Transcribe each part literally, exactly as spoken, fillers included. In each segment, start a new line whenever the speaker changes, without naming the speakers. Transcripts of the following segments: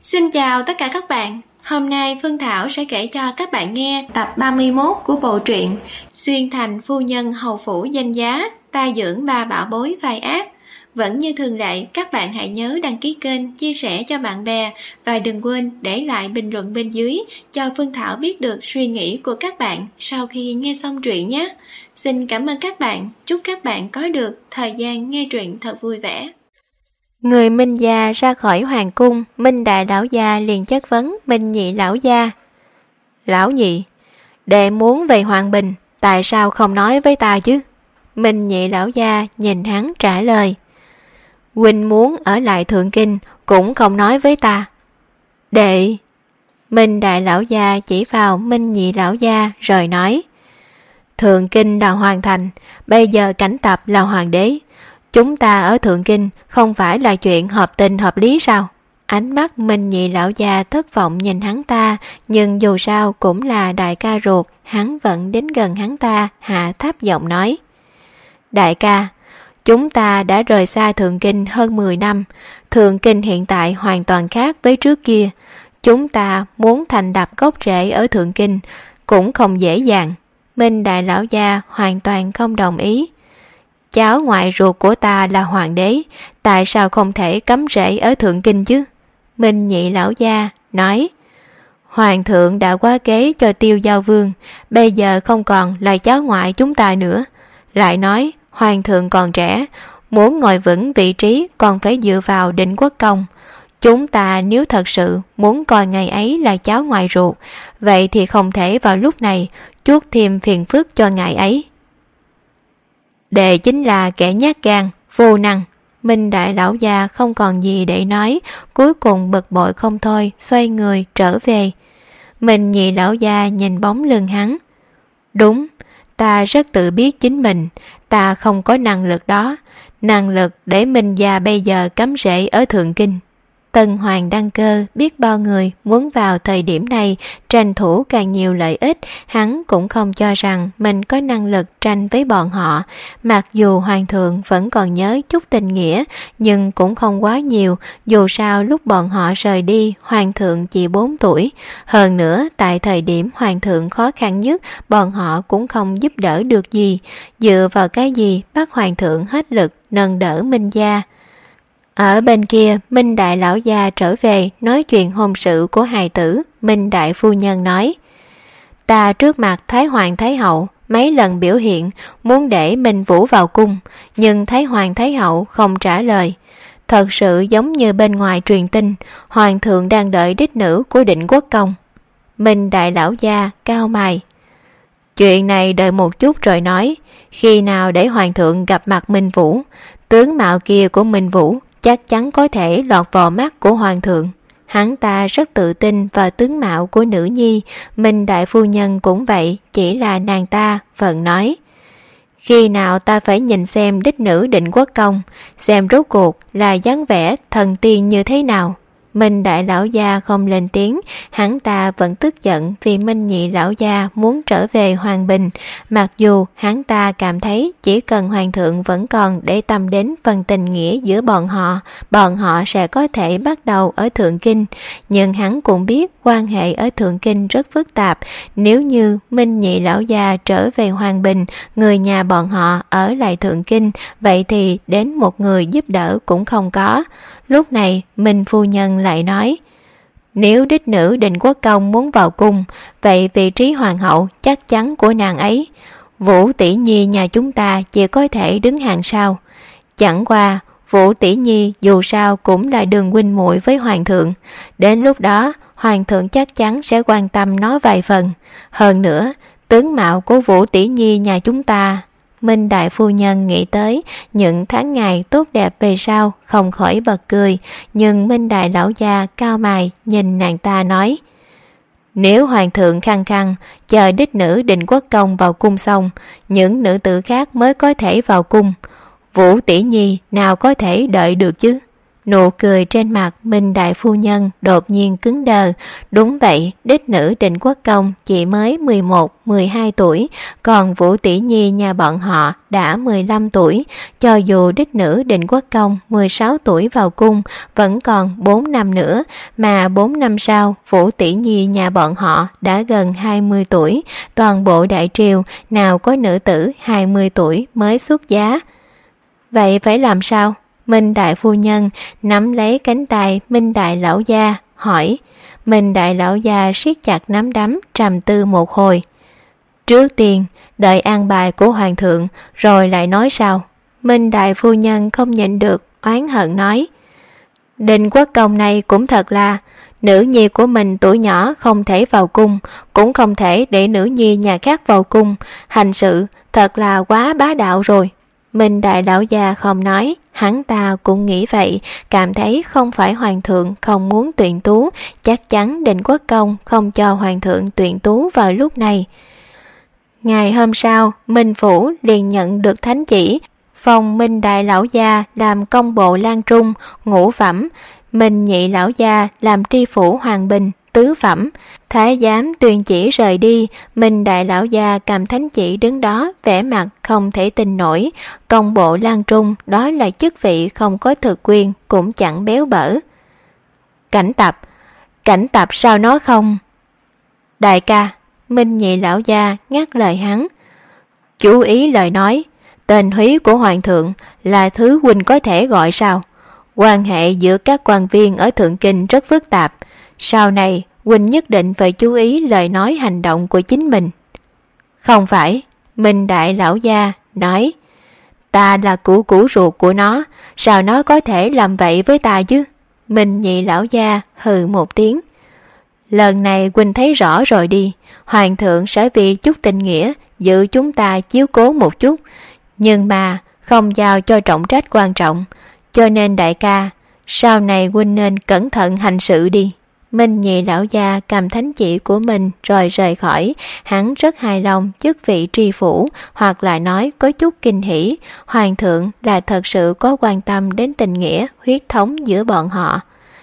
Xin chào tất cả các bạn. Hôm nay Phương Thảo sẽ kể cho các bạn nghe tập ba mươi mốt của bộ truyện Xuyên thành phu nhân hầu phủ danh giá, ta dưỡng ba bảo bối vai ác. Vẫn như thường lệ, các bạn hãy nhớ đăng ký kênh, chia sẻ cho bạn bè và đừng quên để lại bình luận bên dưới cho Phương Thảo biết được suy nghĩ của các bạn sau khi nghe xong truyện nhé. Xin cảm ơn các bạn, chúc các bạn có được thời gian nghe truyện thật vui vẻ.
Người Minh gia ra khỏi hoàng cung, Minh đại lão gia liền chất vấn Minh nhị lão gia. Lão nhị, đệ muốn về Hoàng Bình, tại sao không nói với ta chứ? Minh nhị lão gia nhìn hắn trả lời. Huynh muốn ở lại Thượng Kinh cũng không nói với ta. Đệ. Minh đại lão gia chỉ vào Minh nhị lão gia rồi nói. Thượng Kinh là hoàng thành, bây giờ Cảnh Tập là hoàng đế. Chúng ta ở Thượng Kinh không phải là chuyện hợp tình hợp lý sao? Ánh mắt Minh nhị lão gia thất vọng nhìn hắn ta, nhưng dù sao cũng là đại ca ruột, hắn vẫn đến gần hắn ta, hạ thấp giọng nói. Đại ca, chúng ta đã rời xa Thượng Kinh hơn mười năm, Thượng Kinh hiện tại hoàn toàn khác với trước kia. Chúng ta muốn thành lập gốc rễ ở Thượng Kinh cũng không dễ dàng. Minh đại lão gia hoàn toàn không đồng ý. Cháu ngoại ruột của ta là hoàng đế, tại sao không thể cắm rễ ở Thượng Kinh chứ? Minh nhị lão gia nói. Hoàng thượng đã quá kế cho Tiêu Giao Vương, bây giờ không còn là cháu ngoại chúng ta nữa. Lại nói, hoàng thượng còn trẻ, muốn ngồi vững vị trí còn phải dựa vào Định Quốc Công. Chúng ta nếu thật sự muốn coi ngày ấy là cháu ngoại ruột, vậy thì không thể vào lúc này chuốc thêm phiền phức cho ngài ấy. Đệ chính là kẻ nhát gan, vô năng. Minh đại lão gia không còn gì để nói, cuối cùng bực bội không thôi, xoay người trở về. Minh nhị lão gia nhìn bóng lưng hắn. Đúng, ta rất tự biết chính mình, ta không có năng lực đó, năng lực để Minh gia bây giờ cắm rễ ở Thượng Kinh. Tân hoàng đăng cơ, biết bao người muốn vào thời điểm này tranh thủ càng nhiều lợi ích, hắn cũng không cho rằng mình có năng lực tranh với bọn họ. Mặc dù hoàng thượng vẫn còn nhớ chút tình nghĩa, nhưng cũng không quá nhiều, dù sao lúc bọn họ rời đi, hoàng thượng chỉ bốn tuổi. Hơn nữa, tại thời điểm hoàng thượng khó khăn nhất, bọn họ cũng không giúp đỡ được gì. Dựa vào cái gì bắt hoàng thượng hết lực nâng đỡ Minh gia? Ở bên kia, Minh đại lão gia trở về nói chuyện hôn sự của hài tử. Minh đại phu nhân nói. Ta trước mặt Thái Hoàng Thái Hậu mấy lần biểu hiện muốn để Minh Vũ vào cung, nhưng Thái Hoàng Thái Hậu không trả lời. Thật sự giống như bên ngoài truyền tin, hoàng thượng đang đợi đích nữ của Định Quốc Công. Minh đại lão gia cao mày. Chuyện này đợi một chút rồi nói, khi nào để hoàng thượng gặp mặt Minh Vũ, tướng mạo kia của Minh Vũ chắc chắn có thể lọt vào mắt của hoàng thượng. Hắn ta rất tự tin vào tướng mạo của nữ nhi, Minh đại phu nhân cũng vậy, chỉ là nàng ta vẫn nói. Khi nào ta phải nhìn xem đích nữ Định Quốc Công, xem rốt cuộc là dáng vẻ thần tiên như thế nào. Minh đại lão gia không lên tiếng, hắn ta vẫn tức giận vì Minh nhị lão gia muốn trở về Hoàng Bình. Mặc dù hắn ta cảm thấy chỉ cần hoàng thượng vẫn còn để tâm đến phần tình nghĩa giữa bọn họ, bọn họ sẽ có thể bắt đầu ở Thượng Kinh. Nhưng hắn cũng biết quan hệ ở Thượng Kinh rất phức tạp. Nếu như Minh nhị lão gia trở về Hoàng Bình, người nhà bọn họ ở lại Thượng Kinh, vậy thì đến một người giúp đỡ cũng không có. Lúc này Minh phu nhân lại nói. Nếu đích nữ Định Quốc Công muốn vào cung, vậy vị trí hoàng hậu chắc chắn của nàng ấy. Vũ tỷ nhi nhà chúng ta chỉ có thể đứng hàng sau. Chẳng qua Vũ tỷ nhi dù sao cũng là đường huynh muội với hoàng thượng. Đến lúc đó hoàng thượng chắc chắn sẽ quan tâm nó vài phần. Hơn nữa, tướng mạo của Vũ tỷ nhi nhà chúng ta. Minh đại phu nhân nghĩ tới những tháng ngày tốt đẹp về sau, không khỏi bật cười, nhưng Minh đại lão gia cao mày nhìn nàng ta nói. Nếu hoàng thượng khăng khăng chờ đích nữ Định Quốc Công vào cung xong, những nữ tử khác mới có thể vào cung, Vũ tỷ nhi nào có thể đợi được chứ? Nụ cười trên mặt Minh đại phu nhân đột nhiên cứng đờ. Đúng vậy, đích nữ Định Quốc Công chỉ mới mười một, mười hai tuổi, còn Vũ tỷ nhi nhà bọn họ đã mười lăm tuổi. Cho dù đích nữ Định Quốc Công mười sáu tuổi vào cung, vẫn còn bốn năm nữa, mà bốn năm sau Vũ tỷ nhi nhà bọn họ đã gần hai mươi tuổi. Toàn bộ đại triều nào có nữ tử hai mươi tuổi mới xuất giá. Vậy phải làm sao? Minh đại phu nhân nắm lấy cánh tay Minh đại lão gia hỏi. Minh đại lão gia siết chặt nắm đấm, trầm tư một hồi. Trước tiên đợi an bài của hoàng thượng rồi lại nói sao? Minh đại phu nhân không nhịn được oán hận nói. Định Quốc Công này cũng thật là, nữ nhi của mình tuổi nhỏ không thể vào cung, cũng không thể để nữ nhi nhà khác vào cung, hành sự thật là quá bá đạo rồi. Minh đại lão gia không nói, hắn ta cũng nghĩ vậy, cảm thấy không phải hoàng thượng không muốn tuyển tú, chắc chắn Định Quốc Công không cho hoàng thượng tuyển tú vào lúc này. Ngày hôm sau, Minh Phủ liền nhận được thánh chỉ, phong Minh đại lão gia làm công bộ lang trung, ngũ phẩm, Minh nhị lão gia làm tri phủ Hoàng Bình, tứ phẩm. Thái giám tuyên chỉ rời đi, Minh đại lão gia cầm thánh chỉ đứng đó, vẻ mặt không thể tin nổi. Công bộ lang trung đó là chức vị không có thực quyền, cũng chẳng béo bở. Cảnh tập, cảnh tập sao nó không? Đại ca, Minh nhị lão gia ngắt lời hắn. Chú ý lời nói, tên húy của hoàng thượng là thứ huynh có thể gọi sao? Quan hệ giữa các quan viên ở Thượng Kinh rất phức tạp, sau này huynh nhất định phải chú ý lời nói hành động của chính mình. Không phải, Minh đại lão gia nói, ta là cũ cũ ruột của nó, sao nó có thể làm vậy với ta chứ? Minh nhị lão gia hừ một tiếng. Lần này huynh thấy rõ rồi đi, hoàng thượng sẽ vì chút tình nghĩa giữ chúng ta chiếu cố một chút, nhưng mà không giao cho trọng trách quan trọng, cho nên đại ca, sau này huynh nên cẩn thận hành sự đi. Minh nhị lão gia cầm thánh chỉ của mình rồi rời khỏi, hắn rất hài lòng chức vị tri phủ, hoặc là nói có chút kinh hỉ, hoàng thượng là thật sự có quan tâm đến tình nghĩa huyết thống giữa bọn họ.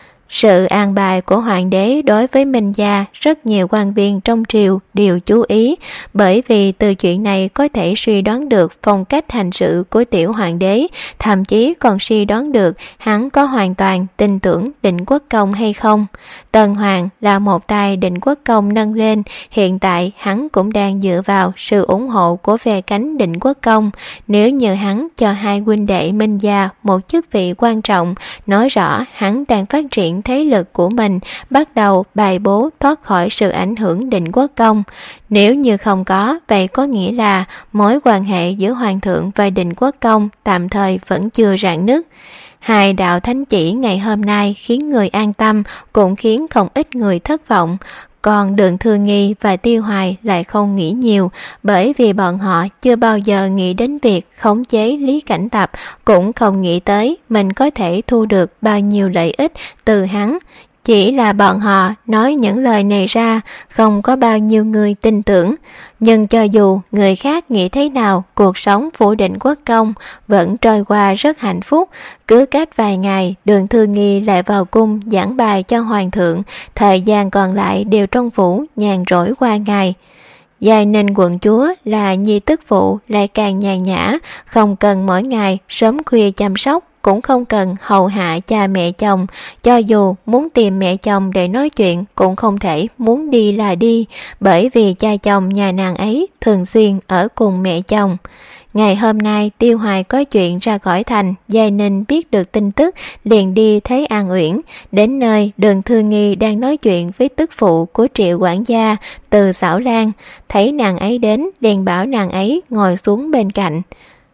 Sự an bài của hoàng đế đối với Minh gia rất nhiều quan viên trong triều đều chú ý, bởi vì từ chuyện này có thể suy đoán được phong cách hành sự của tiểu hoàng đế, thậm chí còn suy đoán được hắn có hoàn toàn tin tưởng Định Quốc Công hay không. Tần Hoàng là một tay Định Quốc Công nâng lên, hiện tại hắn cũng đang dựa vào sự ủng hộ của phe cánh Định Quốc Công. Nếu như hắn cho hai huynh đệ Minh gia một chức vị quan trọng, nói rõ hắn đang phát triển thế lực của mình, bắt đầu bài bố thoát khỏi sự ảnh hưởng Định Quốc Công. Nếu như không có, vậy có nghĩa là mối quan hệ giữa hoàng thượng và Định Quốc Công tạm thời vẫn chưa rạn nứt. Hai đạo thánh chỉ ngày hôm nay khiến người an tâm, cũng khiến không ít người thất vọng. Còn Đường Thư Nghi và Tiêu Hoài lại không nghĩ nhiều, bởi vì bọn họ chưa bao giờ nghĩ đến việc khống chế Lý Cảnh Tập, cũng không nghĩ tới mình có thể thu được bao nhiêu lợi ích từ hắn. Chỉ là bọn họ nói những lời này ra, không có bao nhiêu người tin tưởng. Nhưng cho dù người khác nghĩ thế nào, cuộc sống phủ Định Quốc Công vẫn trôi qua rất hạnh phúc. Cứ cách vài ngày, Đường Thư Nghi lại vào cung giảng bài cho hoàng thượng, thời gian còn lại đều trong phủ nhàn rỗi qua ngày. Giai Ninh quận chúa là nhi tức phụ lại càng nhàn nhã, không cần mỗi ngày sớm khuya chăm sóc, cũng không cần hầu hạ cha mẹ chồng. Cho dù muốn tìm mẹ chồng để nói chuyện cũng không thể muốn đi là đi, bởi vì cha chồng nhà nàng ấy thường xuyên ở cùng mẹ chồng. Ngày hôm nay Tiêu Hoài có chuyện ra khỏi thành, Giai Ninh biết được tin tức liền đi thấy An Uyển. Đến nơi, Đường Thư Nghi đang nói chuyện với tức phụ của Triệu quản gia Từ Xảo Lan, thấy nàng ấy đến liền bảo nàng ấy ngồi xuống bên cạnh.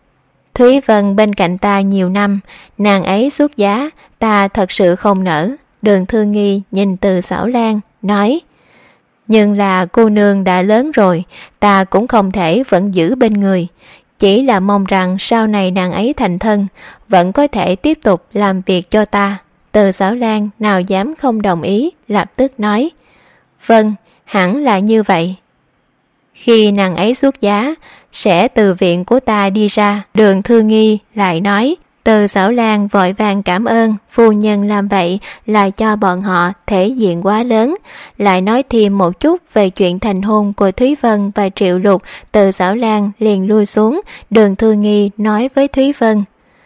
Thúy Vân bên cạnh ta nhiều năm, nàng ấy xuất giá, ta thật sự không nỡ. Đường Thư Nghi nhìn Từ Xảo Lan, nói, nhưng là cô nương đã lớn rồi, ta cũng không thể vẫn giữ bên người. Chỉ là mong rằng sau này nàng ấy thành thân, vẫn có thể tiếp tục làm việc cho ta. Từ Xảo Lan nào dám không đồng ý, lập tức nói, vâng, hẳn là như vậy. Khi nàng ấy xuất giá, sẽ từ viện của ta đi ra. Đường Thư Nghi lại nói, Từ Xảo Lan vội vàng cảm ơn, phu nhân làm vậy là cho bọn họ thể diện quá lớn. Lại nói thêm một chút về chuyện thành hôn của Thúy Vân và Triệu Lục. Từ Xảo Lan liền lui xuống. Đường Thư Nghi nói với Thúy Vân: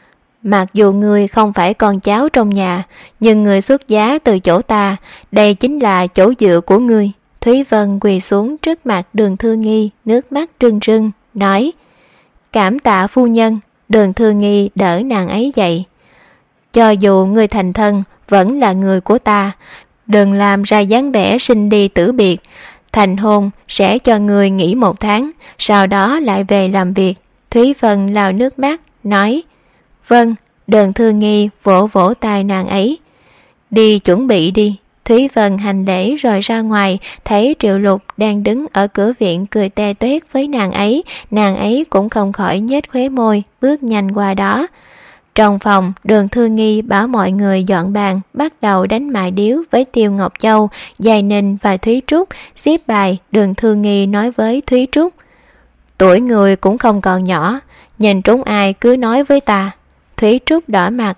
mặc dù người không phải con cháu trong nhà, nhưng người xuất giá từ chỗ ta, đây chính là chỗ dựa của người. Thúy Vân quỳ xuống trước mặt Đường Thư Nghi, nước mắt rưng rưng, nói: cảm tạ phu nhân. Đường Thư Nghi đỡ nàng ấy dậy: cho dù người thành thân, vẫn là người của ta, đừng làm ra dáng vẻ sinh đi tử biệt. Thành hôn sẽ cho người nghỉ một tháng, sau đó lại về làm việc. Thúy Vân lau nước mắt, nói: vâng. Đường Thư Nghi vỗ vỗ tay nàng ấy: đi chuẩn bị đi. Thúy Vân hành lễ rồi ra ngoài, thấy Triệu Lục đang đứng ở cửa viện cười te toét với nàng ấy. Nàng ấy cũng không khỏi nhếch khóe môi, bước nhanh qua đó. Trong phòng, Đường Thư Nghi bảo mọi người dọn bàn, bắt đầu đánh mại điếu với Tiêu Ngọc Châu, Giai Ninh và Thúy Trúc. Xếp bài, Đường Thư Nghi nói với Thúy Trúc: tuổi người cũng không còn nhỏ, nhìn trúng ai cứ nói với ta. Thúy Trúc đỏ mặt: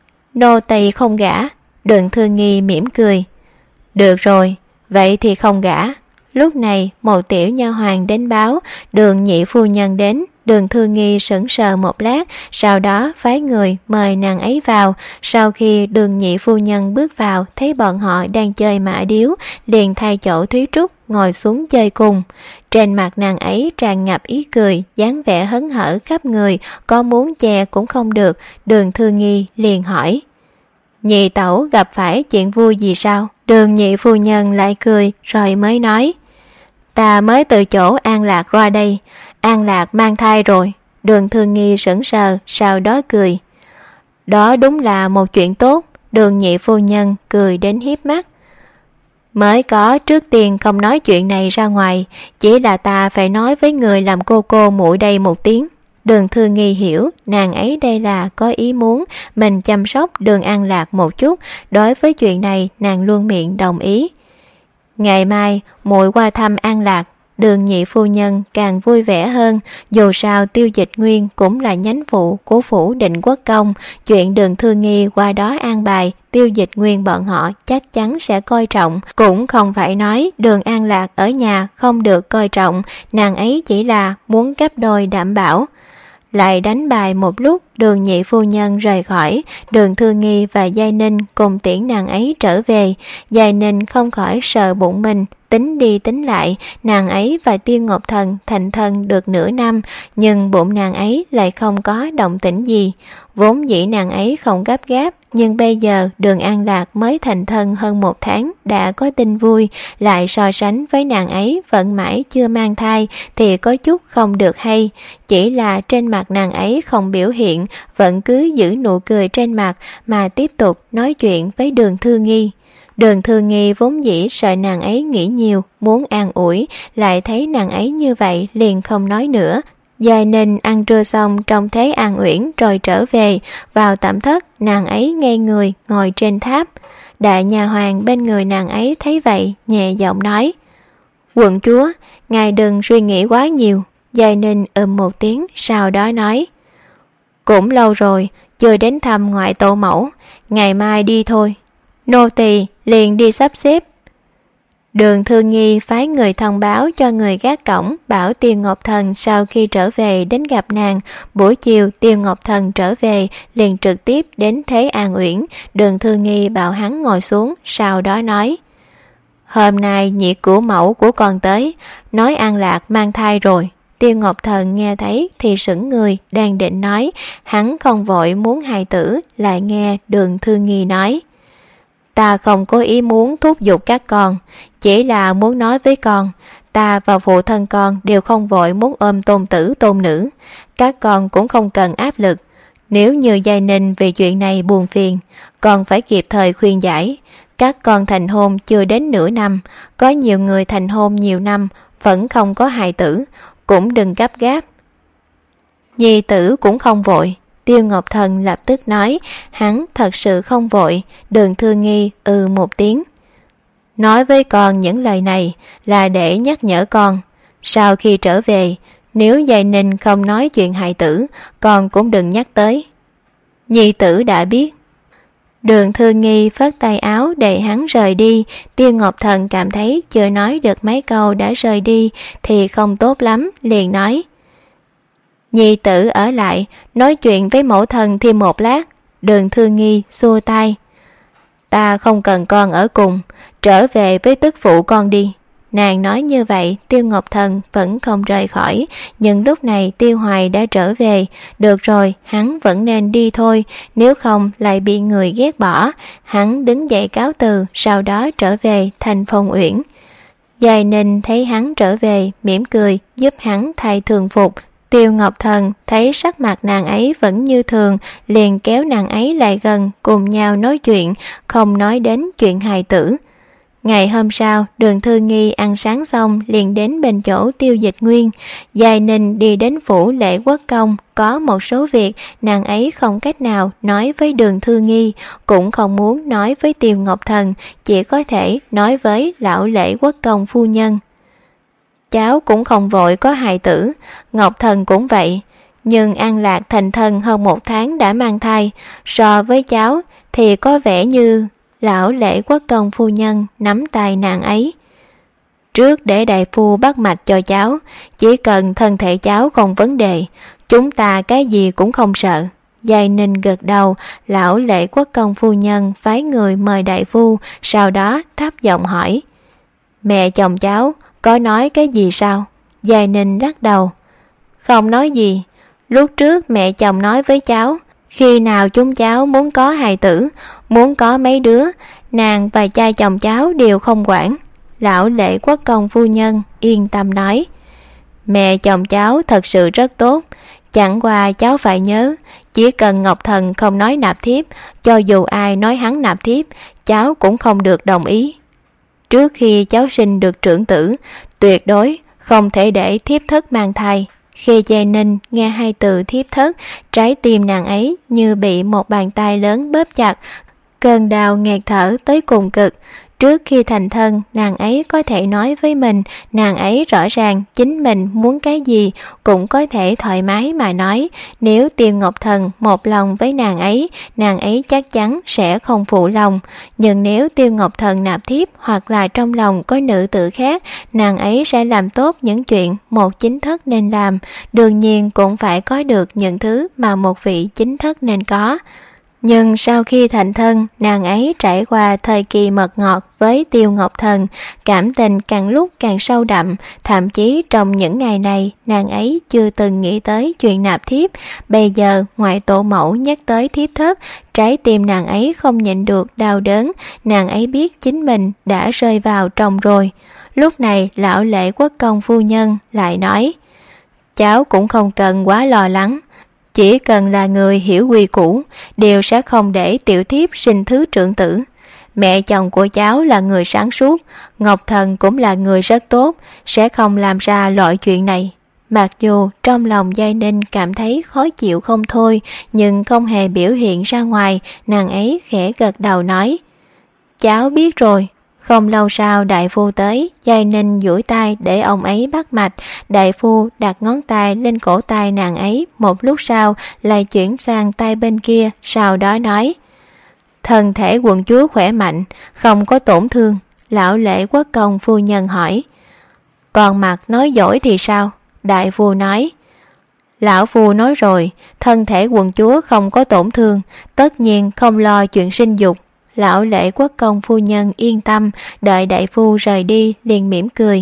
nô tỳ không gả. Đường Thư Nghi mỉm cười: được rồi, vậy thì không gả. Lúc này một tiểu nha hoàn đến báo Đường nhị phu nhân đến. Đường Thư Nghi sững sờ một lát, sau đó phái người mời nàng ấy vào. Sau khi Đường nhị phu nhân bước vào, thấy bọn họ đang chơi mã điếu, liền thay chỗ Thúy Trúc ngồi xuống chơi cùng. Trên mặt nàng ấy tràn ngập ý cười, dáng vẻ hớn hở khắp người, có muốn che cũng không được. Đường Thư Nghi liền hỏi: nhị tẩu gặp phải chuyện vui gì sao? Đường nhị phu nhân lại cười rồi mới nói: ta mới từ chỗ An Lạc ra đây, An Lạc mang thai rồi. Đường Thư Nghi sững sờ, sau đó cười: đó đúng là một chuyện tốt. Đường nhị phu nhân cười đến hiếp mắt: mới có, trước tiên không nói chuyện này ra ngoài, chỉ là ta phải nói với người làm cô cô muội đây một tiếng. Đường Thư Nghi hiểu nàng ấy đây là có ý muốn mình chăm sóc Đường An Lạc một chút. Đối với chuyện này nàng luôn miệng đồng ý. Ngày mai muội qua thăm An Lạc. Đường nhị phu nhân càng vui vẻ hơn, dù sao Tiêu Dịch Nguyên cũng là nhánh phụ của phủ Định Quốc Công. Chuyện Đường Thư Nghi qua đó an bài, Tiêu Dịch Nguyên bọn họ chắc chắn sẽ coi trọng. Cũng không phải nói Đường An Lạc ở nhà không được coi trọng, nàng ấy chỉ là muốn gấp đôi đảm bảo. Lại đánh bài một lúc, Đường nhị phu nhân rời khỏi. Đường Thư Nghi và Giai Ninh cùng tiễn nàng ấy trở về. Giai Ninh không khỏi sợ bụng mình, tính đi tính lại, nàng ấy và Tiêu Ngọc Thần thành thân được nửa năm, nhưng bụng nàng ấy lại không có động tĩnh gì. Vốn dĩ nàng ấy không gấp gáp, nhưng bây giờ Đường An Lạc mới thành thân hơn một tháng đã có tin vui, lại so sánh với nàng ấy vẫn mãi chưa mang thai thì có chút không được hay. Chỉ là trên mặt nàng ấy không biểu hiện, vẫn cứ giữ nụ cười trên mặt mà tiếp tục nói chuyện với Đường Thư Nghi. Đường Thư Nghi vốn dĩ sợ nàng ấy nghĩ nhiều, muốn an ủi, lại thấy nàng ấy như vậy liền không nói nữa. Giai Ninh ăn trưa xong trông thấy An Uyển rồi trở về. Vào tẩm thất, nàng ấy ngây người ngồi trên tháp. Đại nhà hoàng bên người nàng ấy thấy vậy, nhẹ giọng nói: quận chúa, ngài đừng suy nghĩ quá nhiều. Giai Ninh ừm một tiếng, sau đó nói: cũng lâu rồi chưa đến thăm ngoại tổ mẫu, ngày mai đi thôi. Nô tỳ liền đi sắp xếp. Đường Thư Nghi phái người thông báo cho người gác cổng, bảo Tiêu Ngọc Thần sau khi trở về đến gặp nàng. Buổi chiều Tiêu Ngọc Thần trở về liền trực tiếp đến thấy An Uyển. Đường Thư Nghi bảo hắn ngồi xuống, sau đó nói: hôm nay nhị cửu mẫu của con tới, nói An Lạc mang thai rồi. Tiêu Ngọc Thần nghe thấy thì sững người, đang định nói, hắn không vội muốn hài tử, lại nghe Đường Thư Nghi nói: ta không có ý muốn thúc giục các con, chỉ là muốn nói với con, ta và phụ thân con đều không vội muốn ôm tôn tử tôn nữ, các con cũng không cần áp lực. Nếu như Giai Ninh vì chuyện này buồn phiền, con phải kịp thời khuyên giải. Các con thành hôn chưa đến nửa năm, có nhiều người thành hôn nhiều năm vẫn không có hài tử, cũng đừng gấp gáp. Nhi tử cũng không vội. Tiêu Ngọc Thần lập tức nói, hắn thật sự không vội. Đường Thư Nghi ừ một tiếng. Nói với con những lời này là để nhắc nhở con, sau khi trở về, nếu Giai Ninh không nói chuyện hài tử, con cũng đừng nhắc tới. Nhi tử đã biết. Đường Thư Nghi phất tay áo để hắn rời đi. Tiêu Ngọc Thần cảm thấy chưa nói được mấy câu đã rời đi thì không tốt lắm, liền nói: Nhi tử ở lại nói chuyện với mẫu thân thêm một lát. Đường Thư Nghi xua tay: Ta không cần con ở cùng, trở về với tức phụ con đi. Nàng nói như vậy, Tiêu Ngọc Thần vẫn không rời khỏi, nhưng lúc này Tiêu Hoài đã trở về. Được rồi, hắn vẫn nên đi thôi, nếu không lại bị người ghét bỏ. Hắn đứng dậy cáo từ, sau đó trở về thành Phong Uyển. Giai Ninh thấy hắn trở về, mỉm cười, giúp hắn thay thường phục. Tiêu Ngọc Thần thấy sắc mặt nàng ấy vẫn như thường, liền kéo nàng ấy lại gần, cùng nhau nói chuyện, không nói đến chuyện hài tử. Ngày hôm sau, Đường Thư Nghi ăn sáng xong liền đến bên chỗ Tiêu Dịch Nguyên. Giai Ninh đi đến phủ Lễ Quốc Công, có một số việc nàng ấy không cách nào nói với Đường Thư Nghi, cũng không muốn nói với Tiêu Ngọc Thần, chỉ có thể nói với lão Lễ Quốc Công phu nhân. Cháu cũng không vội có hài tử, Ngọc Thần cũng vậy, nhưng An Lạc thành thân hơn một tháng đã mang thai, so với cháu thì có vẻ như... Lão Lễ Quốc Công phu nhân nắm tay nàng ấy. Trước để đại phu bắt mạch cho cháu, chỉ cần thân thể cháu không vấn đề, chúng ta cái gì cũng không sợ. Giai Ninh gật đầu. Lão Lễ Quốc Công phu nhân phái người mời đại phu, sau đó thấp giọng hỏi: Mẹ chồng cháu có nói cái gì sao? Giai Ninh lắc đầu: Không nói gì. Lúc trước mẹ chồng nói với cháu, khi nào chúng cháu muốn có hài tử, muốn có mấy đứa, nàng và cha chồng cháu đều không quản. Lão Lễ Quốc Công phu nhân yên tâm nói: Mẹ chồng cháu thật sự rất tốt, chẳng qua cháu phải nhớ, chỉ cần Ngọc Thần không nói nạp thiếp, cho dù ai nói hắn nạp thiếp, cháu cũng không được đồng ý. Trước khi cháu sinh được trưởng tử, tuyệt đối không thể để thiếp thất mang thai. Khi Giai Ninh nghe hai từ thiếp thất, trái tim nàng ấy như bị một bàn tay lớn bóp chặt, cơn đau nghẹt thở tới cùng cực. Trước khi thành thân, nàng ấy có thể nói với mình, nàng ấy rõ ràng chính mình muốn cái gì cũng có thể thoải mái mà nói. Nếu Tiêu Ngọc Thần một lòng với nàng ấy, nàng ấy chắc chắn sẽ không phụ lòng. Nhưng nếu Tiêu Ngọc Thần nạp thiếp hoặc là trong lòng có nữ tử khác, nàng ấy sẽ làm tốt những chuyện một chính thất nên làm, đương nhiên cũng phải có được những thứ mà một vị chính thất nên có. Nhưng sau khi thành thân, nàng ấy trải qua thời kỳ mật ngọt với Tiêu Ngọc Thần, cảm tình càng lúc càng sâu đậm, thậm chí trong những ngày này nàng ấy chưa từng nghĩ tới chuyện nạp thiếp. Bây giờ ngoại tổ mẫu nhắc tới thiếp thất, trái tim nàng ấy không nhịn được đau đớn, nàng ấy biết chính mình đã rơi vào trong rồi. Lúc này lão Lễ Quốc Công phu nhân lại nói: Cháu cũng không cần quá lo lắng, chỉ cần là người hiểu quy củ, đều sẽ không để tiểu thiếp sinh thứ trưởng tử. Mẹ chồng của cháu là người sáng suốt, Ngọc Thần cũng là người rất tốt, sẽ không làm ra loại chuyện này. Mặc dù trong lòng Giai Ninh cảm thấy khó chịu không thôi, nhưng không hề biểu hiện ra ngoài, nàng ấy khẽ gật đầu nói: Cháu biết rồi. Không lâu sau đại phu tới, Giai Ninh duỗi tay để ông ấy bắt mạch. Đại phu đặt ngón tay lên cổ tay nàng ấy, một lúc sau lại chuyển sang tay bên kia, sau đó nói: Thân thể quận chúa khỏe mạnh, không có tổn thương. Lão Lễ Quốc Công phu nhân hỏi: Còn mặt nói dối thì sao? Đại phu nói: Lão phu nói rồi, thân thể quận chúa không có tổn thương, tất nhiên không lo chuyện sinh dục. Lão Lễ Quốc Công phu nhân yên tâm, đợi đại phu rời đi liền mỉm cười.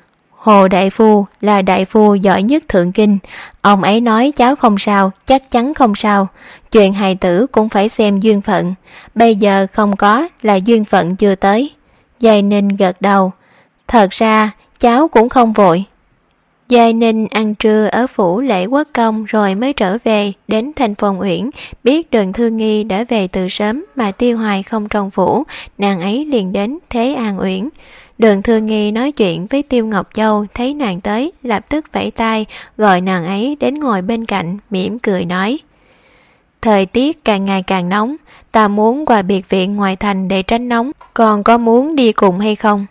Hồ đại phu là đại phu giỏi nhất thượng kinh, ông ấy nói cháu không sao, chắc chắn không sao. Chuyện hài tử cũng phải xem duyên phận, bây giờ không có là duyên phận chưa tới. Giai Ninh gật đầu. Thật ra cháu cũng không vội. Giai Ninh ăn trưa ở phủ Lễ Quốc Công rồi mới trở về đến thành Phong Uyển. Biết Đường Thư Nghi đã về từ sớm mà Tiêu Hoài không trong phủ, nàng ấy liền đến Thế An Uyển. Đường Thư Nghi nói chuyện với Tiêu Ngọc Châu, thấy nàng tới lập tức vẫy tay gọi nàng ấy đến ngồi bên cạnh, mỉm cười nói: Thời tiết càng ngày càng nóng, ta muốn qua biệt viện ngoài thành để tránh nóng, còn có muốn đi cùng hay không?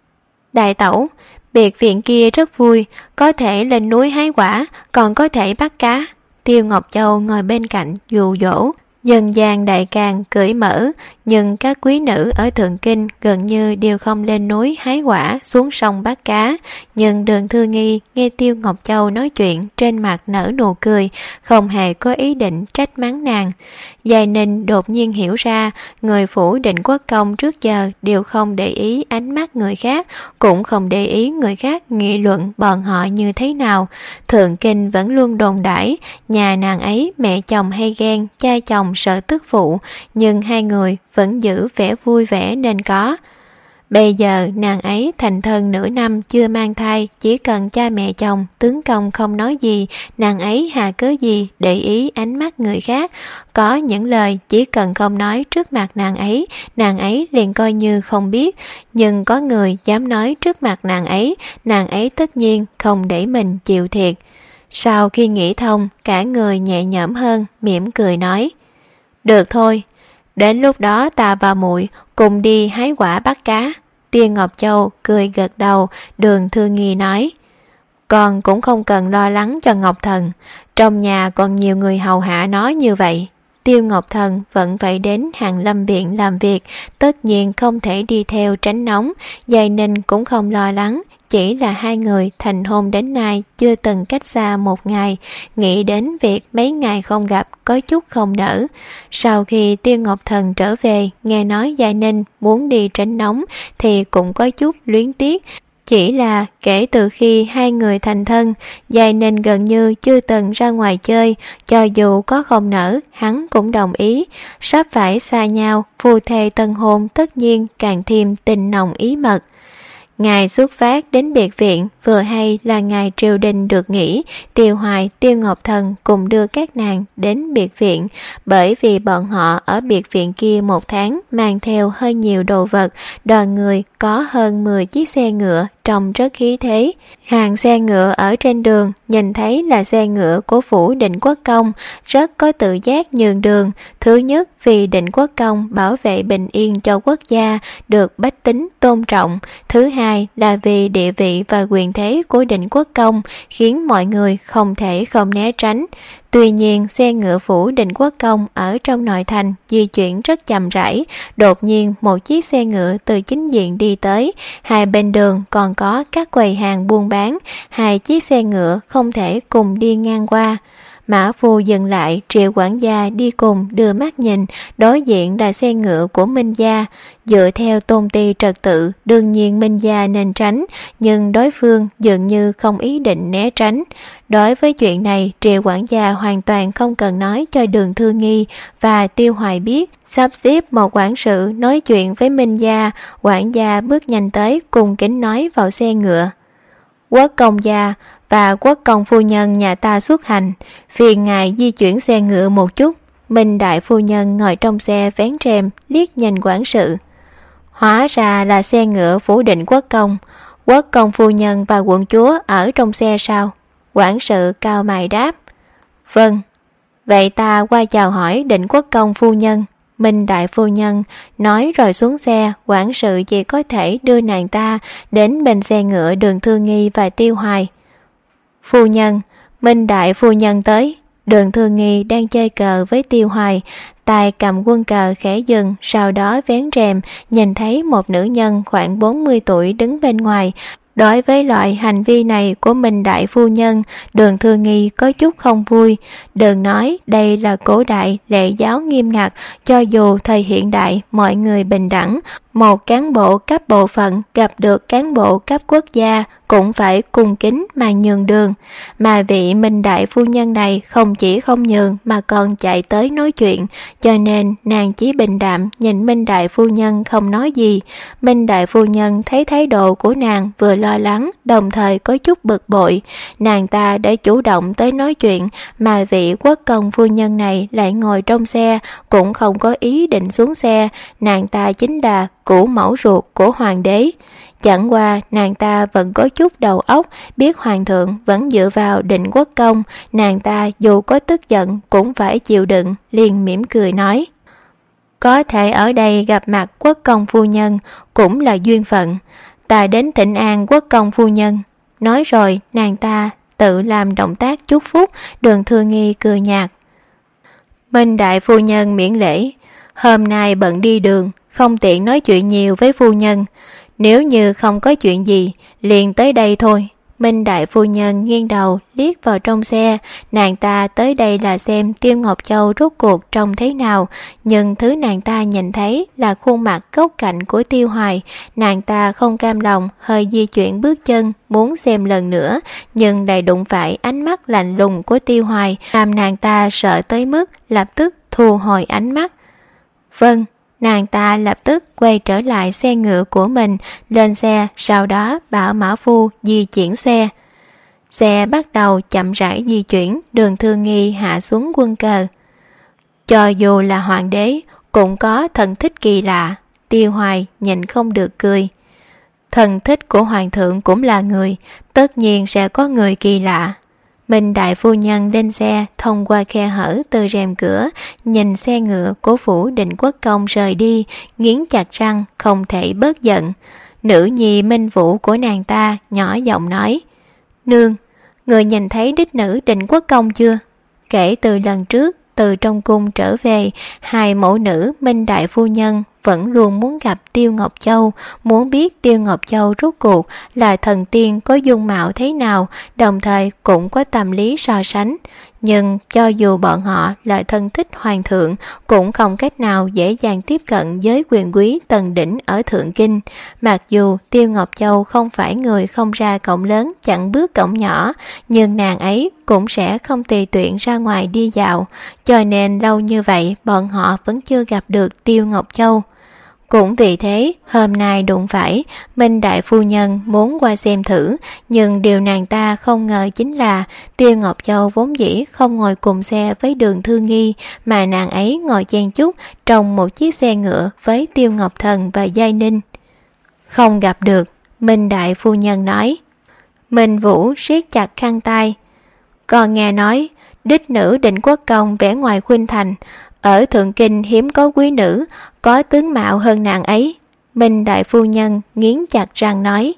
Đại tẩu, biệt viện kia rất vui, có thể lên núi hái quả, còn có thể bắt cá. Tiêu Ngọc Châu ngồi bên cạnh dụ dỗ. Dân gian đại càng cởi mở, nhưng các quý nữ ở Thượng Kinh gần như đều không lên núi hái quả, xuống sông bắt cá. Nhưng Đường Thư Nghi nghe Tiêu Ngọc Châu nói chuyện, trên mặt nở nụ cười, không hề có ý định trách mắng nàng. Giai Ninh đột nhiên hiểu ra, người phủ Định Quốc Công trước giờ đều không để ý ánh mắt người khác, cũng không để ý người khác nghị luận bọn họ như thế nào. Thượng Kinh vẫn luôn đồn đãi, nhà nàng ấy mẹ chồng hay ghen, cha chồng sợ tức phụ, nhưng hai người vẫn giữ vẻ vui vẻ nên có. Bây giờ nàng ấy thành thân nửa năm chưa mang thai, chỉ cần cha mẹ chồng tướng công không nói gì, nàng ấy hà cớ gì để ý ánh mắt người khác. Có những lời chỉ cần không nói trước mặt nàng ấy, nàng ấy liền coi như không biết, nhưng có người dám nói trước mặt nàng ấy, nàng ấy tất nhiên không để mình chịu thiệt. Sau khi nghĩ thông, cả người nhẹ nhõm hơn, mỉm cười nói: được thôi, đến lúc đó ta và muội cùng đi hái quả bắt cá. Tiêu Ngọc Châu cười gật đầu. Đường Thư Nghi nói: con cũng không cần lo lắng cho Ngọc Thần, trong nhà còn nhiều người hầu hạ nó như vậy. Tiêu Ngọc Thần vẫn phải đến Hàn Lâm Viện làm việc, tất nhiên không thể đi theo tránh nóng. Giai Ninh cũng không lo lắng, chỉ là hai người thành hôn đến nay chưa từng cách xa một ngày, nghĩ đến việc mấy ngày không gặp có chút không nỡ. Sau khi Tiêu Ngọc Thần trở về, nghe nói Giai Ninh muốn đi tránh nóng thì cũng có chút luyến tiếc. Chỉ là kể từ khi hai người thành thân, Giai Ninh gần như chưa từng ra ngoài chơi, cho dù có không nỡ, hắn cũng đồng ý. Sắp phải xa nhau, phu thê tân hôn tất nhiên càng thêm tình nồng ý mật. Ngày xuất phát đến biệt viện vừa hay là ngày triều đình được nghỉ, Tiêu Hoài, Tiêu Ngọc Thần cùng đưa các nàng đến biệt viện, bởi vì bọn họ ở biệt viện kia một tháng mang theo hơi nhiều đồ vật, đoàn người có hơn mười chiếc xe ngựa trông rất khí thế. Hàng xe ngựa ở trên đường nhìn thấy là xe ngựa của phủ Định Quốc Công, rất có tự giác nhường đường. Thứ nhất vì Định Quốc Công bảo vệ bình yên cho quốc gia, được bách tính tôn trọng. Thứ hai là vì địa vị và quyền thế của Định Quốc Công khiến mọi người không thể không né tránh. Tuy nhiên xe ngựa phủ Định Quốc Công ở trong nội thành di chuyển rất chậm rãi. Đột nhiên một chiếc xe ngựa từ chính diện đi tới, hai bên đường còn có các quầy hàng buôn bán, hai chiếc xe ngựa không thể cùng đi ngang qua. Mã phu dừng lại, Triệu quản gia đi cùng đưa mắt nhìn, đối diện là xe ngựa của Minh gia. Dựa theo tôn ti trật tự, đương nhiên Minh gia nên tránh, nhưng đối phương dường như không ý định né tránh. Đối với chuyện này, Triệu quản gia hoàn toàn không cần nói cho Đường Thư Nghi và Tiêu Hoài biết. Sắp xếp một quản sự nói chuyện với Minh gia, quản gia bước nhanh tới cùng kính nói vào xe ngựa: Quốc công gia và quốc công phu nhân nhà ta xuất hành, phiền ngài di chuyển xe ngựa một chút. Minh đại phu nhân ngồi trong xe vén rèm, liếc nhìn quản sự. Hóa ra là xe ngựa phủ Định Quốc Công. Quốc công phu nhân và quận chúa ở trong xe sao? Quản sự cao mày đáp: vâng. Vậy ta qua chào hỏi Định Quốc Công phu nhân. Minh đại phu nhân nói rồi xuống xe. Quản sự chỉ có thể đưa nàng ta đến bên xe ngựa Đường Thư Nghi và Tiêu Hoài. Phu nhân, Minh đại phu nhân tới. Đường Thư Nghi đang chơi cờ với Tiêu Hoài, tay cầm quân cờ khẽ dừng, sau đó vén rèm, nhìn thấy một nữ nhân khoảng bốn mươi tuổi đứng bên ngoài. Đối với loại hành vi này của Minh đại phu nhân, Đường Thư Nghi có chút không vui. Đừng nói đây là cổ đại lệ giáo nghiêm ngặt, cho dù thời hiện đại mọi người bình đẳng, một cán bộ cấp bộ phận gặp được cán bộ cấp quốc gia cũng phải cung kính mà nhường đường. Mà vị Minh đại phu nhân này không chỉ không nhường mà còn chạy tới nói chuyện, cho nên nàng chỉ bình đạm nhìn Minh đại phu nhân không nói gì. Minh đại phu nhân thấy thái độ của nàng vừa lo lắng đồng thời có chút bực bội. Nàng ta đã chủ động tới nói chuyện, mà vị quốc công phu nhân này lại ngồi trong xe, cũng không có ý định xuống xe. Nàng ta chính là cũ mẫu ruột của hoàng đế. Chẳng qua nàng ta vẫn có chút đầu óc, biết hoàng thượng vẫn dựa vào Định Quốc Công, nàng ta dù có tức giận cũng phải chịu đựng, liền mỉm cười nói: có thể ở đây gặp mặt quốc công phu nhân cũng là duyên phận, ta đến thỉnh an quốc công phu nhân. Nói rồi nàng ta tự làm động tác chúc phúc. Đường Thư Nghi cười nhạt: Minh đại phu nhân miễn lễ, hôm nay bận đi đường, không tiện nói chuyện nhiều với phu nhân. Nếu như không có chuyện gì, liền tới đây thôi. Minh đại phu nhân nghiêng đầu liếc vào trong xe, nàng ta tới đây là xem Tiêu Ngọc Châu rốt cuộc trông thế nào, nhưng thứ nàng ta nhìn thấy là khuôn mặt góc cạnh của Tiêu Hoài. Nàng ta không cam lòng, hơi di chuyển bước chân muốn xem lần nữa, nhưng lại đụng phải ánh mắt lạnh lùng của Tiêu Hoài, làm nàng ta sợ tới mức lập tức thu hồi ánh mắt. Vâng. Nàng ta lập tức quay trở lại xe ngựa của mình, lên xe, sau đó bảo mã phu di chuyển xe. Xe bắt đầu chậm rãi di chuyển, Đường Thư Nghi hạ xuống quân cờ. Cho dù là hoàng đế, cũng có thần thích kỳ lạ. Tiêu Hoài nhìn không được cười. Thần thích của hoàng thượng cũng là người, tất nhiên sẽ có người kỳ lạ. Minh đại phu nhân lên xe, thông qua khe hở từ rèm cửa, nhìn xe ngựa của phủ Định Quốc Công rời đi, nghiến chặt răng không thể bớt giận. Nữ nhi Minh Vũ của nàng ta nhỏ giọng nói: Nương, người nhìn thấy đích nữ Định Quốc Công chưa? Kể từ lần trước từ trong cung trở về, hai mẫu nữ Minh đại phu nhân vẫn luôn muốn gặp Tiêu Ngọc Châu, muốn biết Tiêu Ngọc Châu rốt cuộc là thần tiên có dung mạo thế nào, đồng thời cũng có tâm lý so sánh. Nhưng cho dù bọn họ là thân thích hoàng thượng, cũng không cách nào dễ dàng tiếp cận với quyền quý tầng đỉnh ở Thượng Kinh. Mặc dù Tiêu Ngọc Châu không phải người không ra cổng lớn chặn bước cổng nhỏ, nhưng nàng ấy cũng sẽ không tùy tiện ra ngoài đi dạo, cho nên lâu như vậy bọn họ vẫn chưa gặp được Tiêu Ngọc Châu. Cũng vì thế, hôm nay đụng phải, Minh đại phu nhân muốn qua xem thử, nhưng điều nàng ta không ngờ chính là Tiêu Ngọc Châu vốn dĩ không ngồi cùng xe với Đường Thư Nghi, mà nàng ấy ngồi chen chúc trong một chiếc xe ngựa với Tiêu Ngọc Thần và Giai Ninh. Không gặp được, Minh đại phu nhân nói. Minh Vũ siết chặt khăn tay. Còn nghe nói, đích nữ Định Quốc Công vẻ ngoài khuynh thành, ở Thượng Kinh hiếm có quý nữ có tướng mạo hơn nàng ấy. Minh đại phu nhân nghiến chặt răng nói.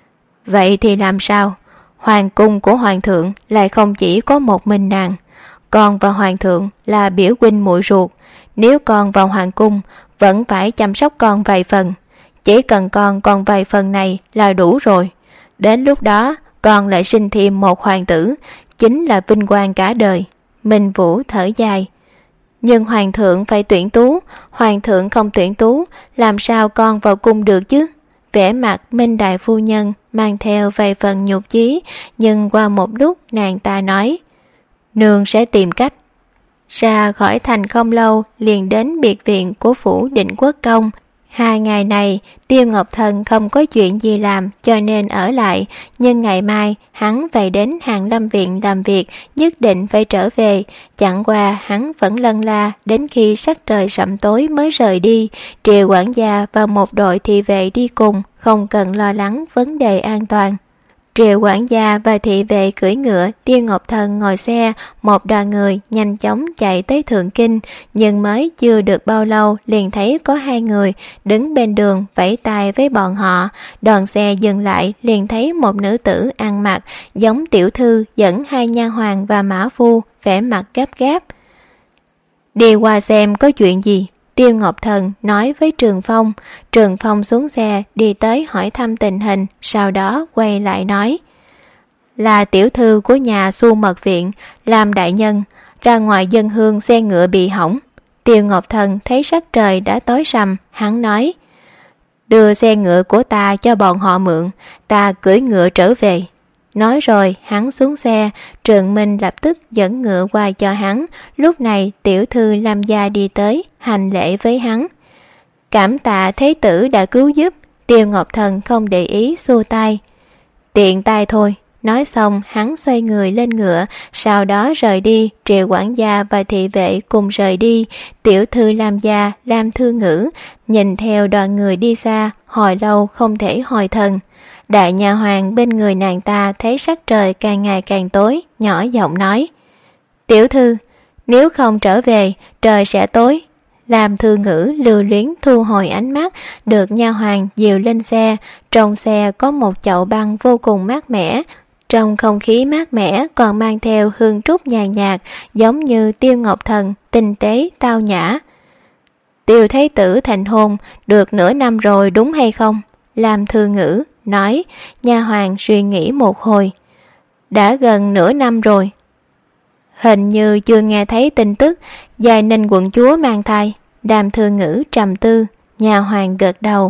Vậy thì làm sao? Hoàng cung của hoàng thượng lại không chỉ có một mình nàng. Con và hoàng thượng là biểu huynh muội ruột, nếu con vào hoàng cung vẫn phải chăm sóc con vài phần. Chỉ cần con còn vài phần này là đủ rồi. Đến lúc đó con lại sinh thêm một hoàng tử, chính là vinh quang cả đời. Minh Vũ thở dài. Nhưng hoàng thượng phải tuyển tú, hoàng thượng không tuyển tú, làm sao con vào cung được chứ? Vẻ mặt Minh đại phu nhân mang theo vài phần nhục chí, nhưng qua một lúc nàng ta nói, nương sẽ tìm cách. Ra khỏi thành không lâu liền đến biệt viện của phủ Định Quốc Công. Hai ngày này Tiêu Ngọc Thần không có chuyện gì làm cho nên ở lại, nhưng ngày mai hắn phải đến Hàng Lâm Viện làm việc, nhất định phải trở về. Chẳng qua hắn vẫn lân la đến khi sắc trời sẩm tối mới rời đi. Triệu quản gia và một đội thị vệ đi cùng, không cần lo lắng vấn đề an toàn. Triệu quản gia và thị vệ cưỡi ngựa, Tiêu Ngọc Thần ngồi xe, một đoàn người nhanh chóng chạy tới Thượng Kinh, nhưng mới chưa được bao lâu liền thấy có hai người đứng bên đường vẫy tay với bọn họ. Đoàn xe dừng lại liền thấy một nữ tử ăn mặc giống tiểu thư dẫn hai nha hoàn và mã phu, vẻ mặt gấp gáp. Đi qua xem có chuyện gì? Tiêu Ngọc Thần nói với Trường Phong. Trường Phong xuống xe đi tới hỏi thăm tình hình, sau đó quay lại nói, là tiểu thư của nhà Xu Mật Viện, làm đại nhân, ra ngoài dân hương xe ngựa bị hỏng. Tiêu Ngọc Thần thấy sắc trời đã tối sầm, hắn nói, đưa xe ngựa của ta cho bọn họ mượn, ta cưỡi ngựa trở về. Nói rồi hắn xuống xe, Trường Minh lập tức dẫn ngựa qua cho hắn. Lúc này tiểu thư Lam Gia đi tới, hành lễ với hắn. Cảm tạ thế tử đã cứu giúp. Tiêu Ngọc Thần không để ý xua tay. Tiện tay thôi. Nói xong hắn xoay người lên ngựa, sau đó rời đi. Triệu quản gia và thị vệ cùng rời đi. Tiểu thư Lam Gia, Lam Thư Ngữ nhìn theo đoàn người đi xa, hồi lâu không thể hồi thần. Đại nha hoàn bên người nàng ta thấy sắc trời càng ngày càng tối, nhỏ giọng nói, tiểu thư, nếu không trở về trời sẽ tối. Lam Thư Ngữ lưu luyến thu hồi ánh mắt, được nha hoàn dìu lên xe. Trong xe có một chậu băng vô cùng mát mẻ, Trong không khí mát mẻ còn mang theo hương trúc nhàn nhạt, giống như Tiêu Ngọc Thần, tinh tế, tao nhã. Tiêu Thái tử thành hôn được nửa năm rồi đúng hay không? Lam Thư Ngữ nói. Nha hoàn suy nghĩ một hồi. Đã gần nửa năm rồi. Hình như chưa nghe thấy tin tức Giai Ninh quận chúa mang thai. Lam Thư Ngữ trầm tư. Nha hoàn gật đầu.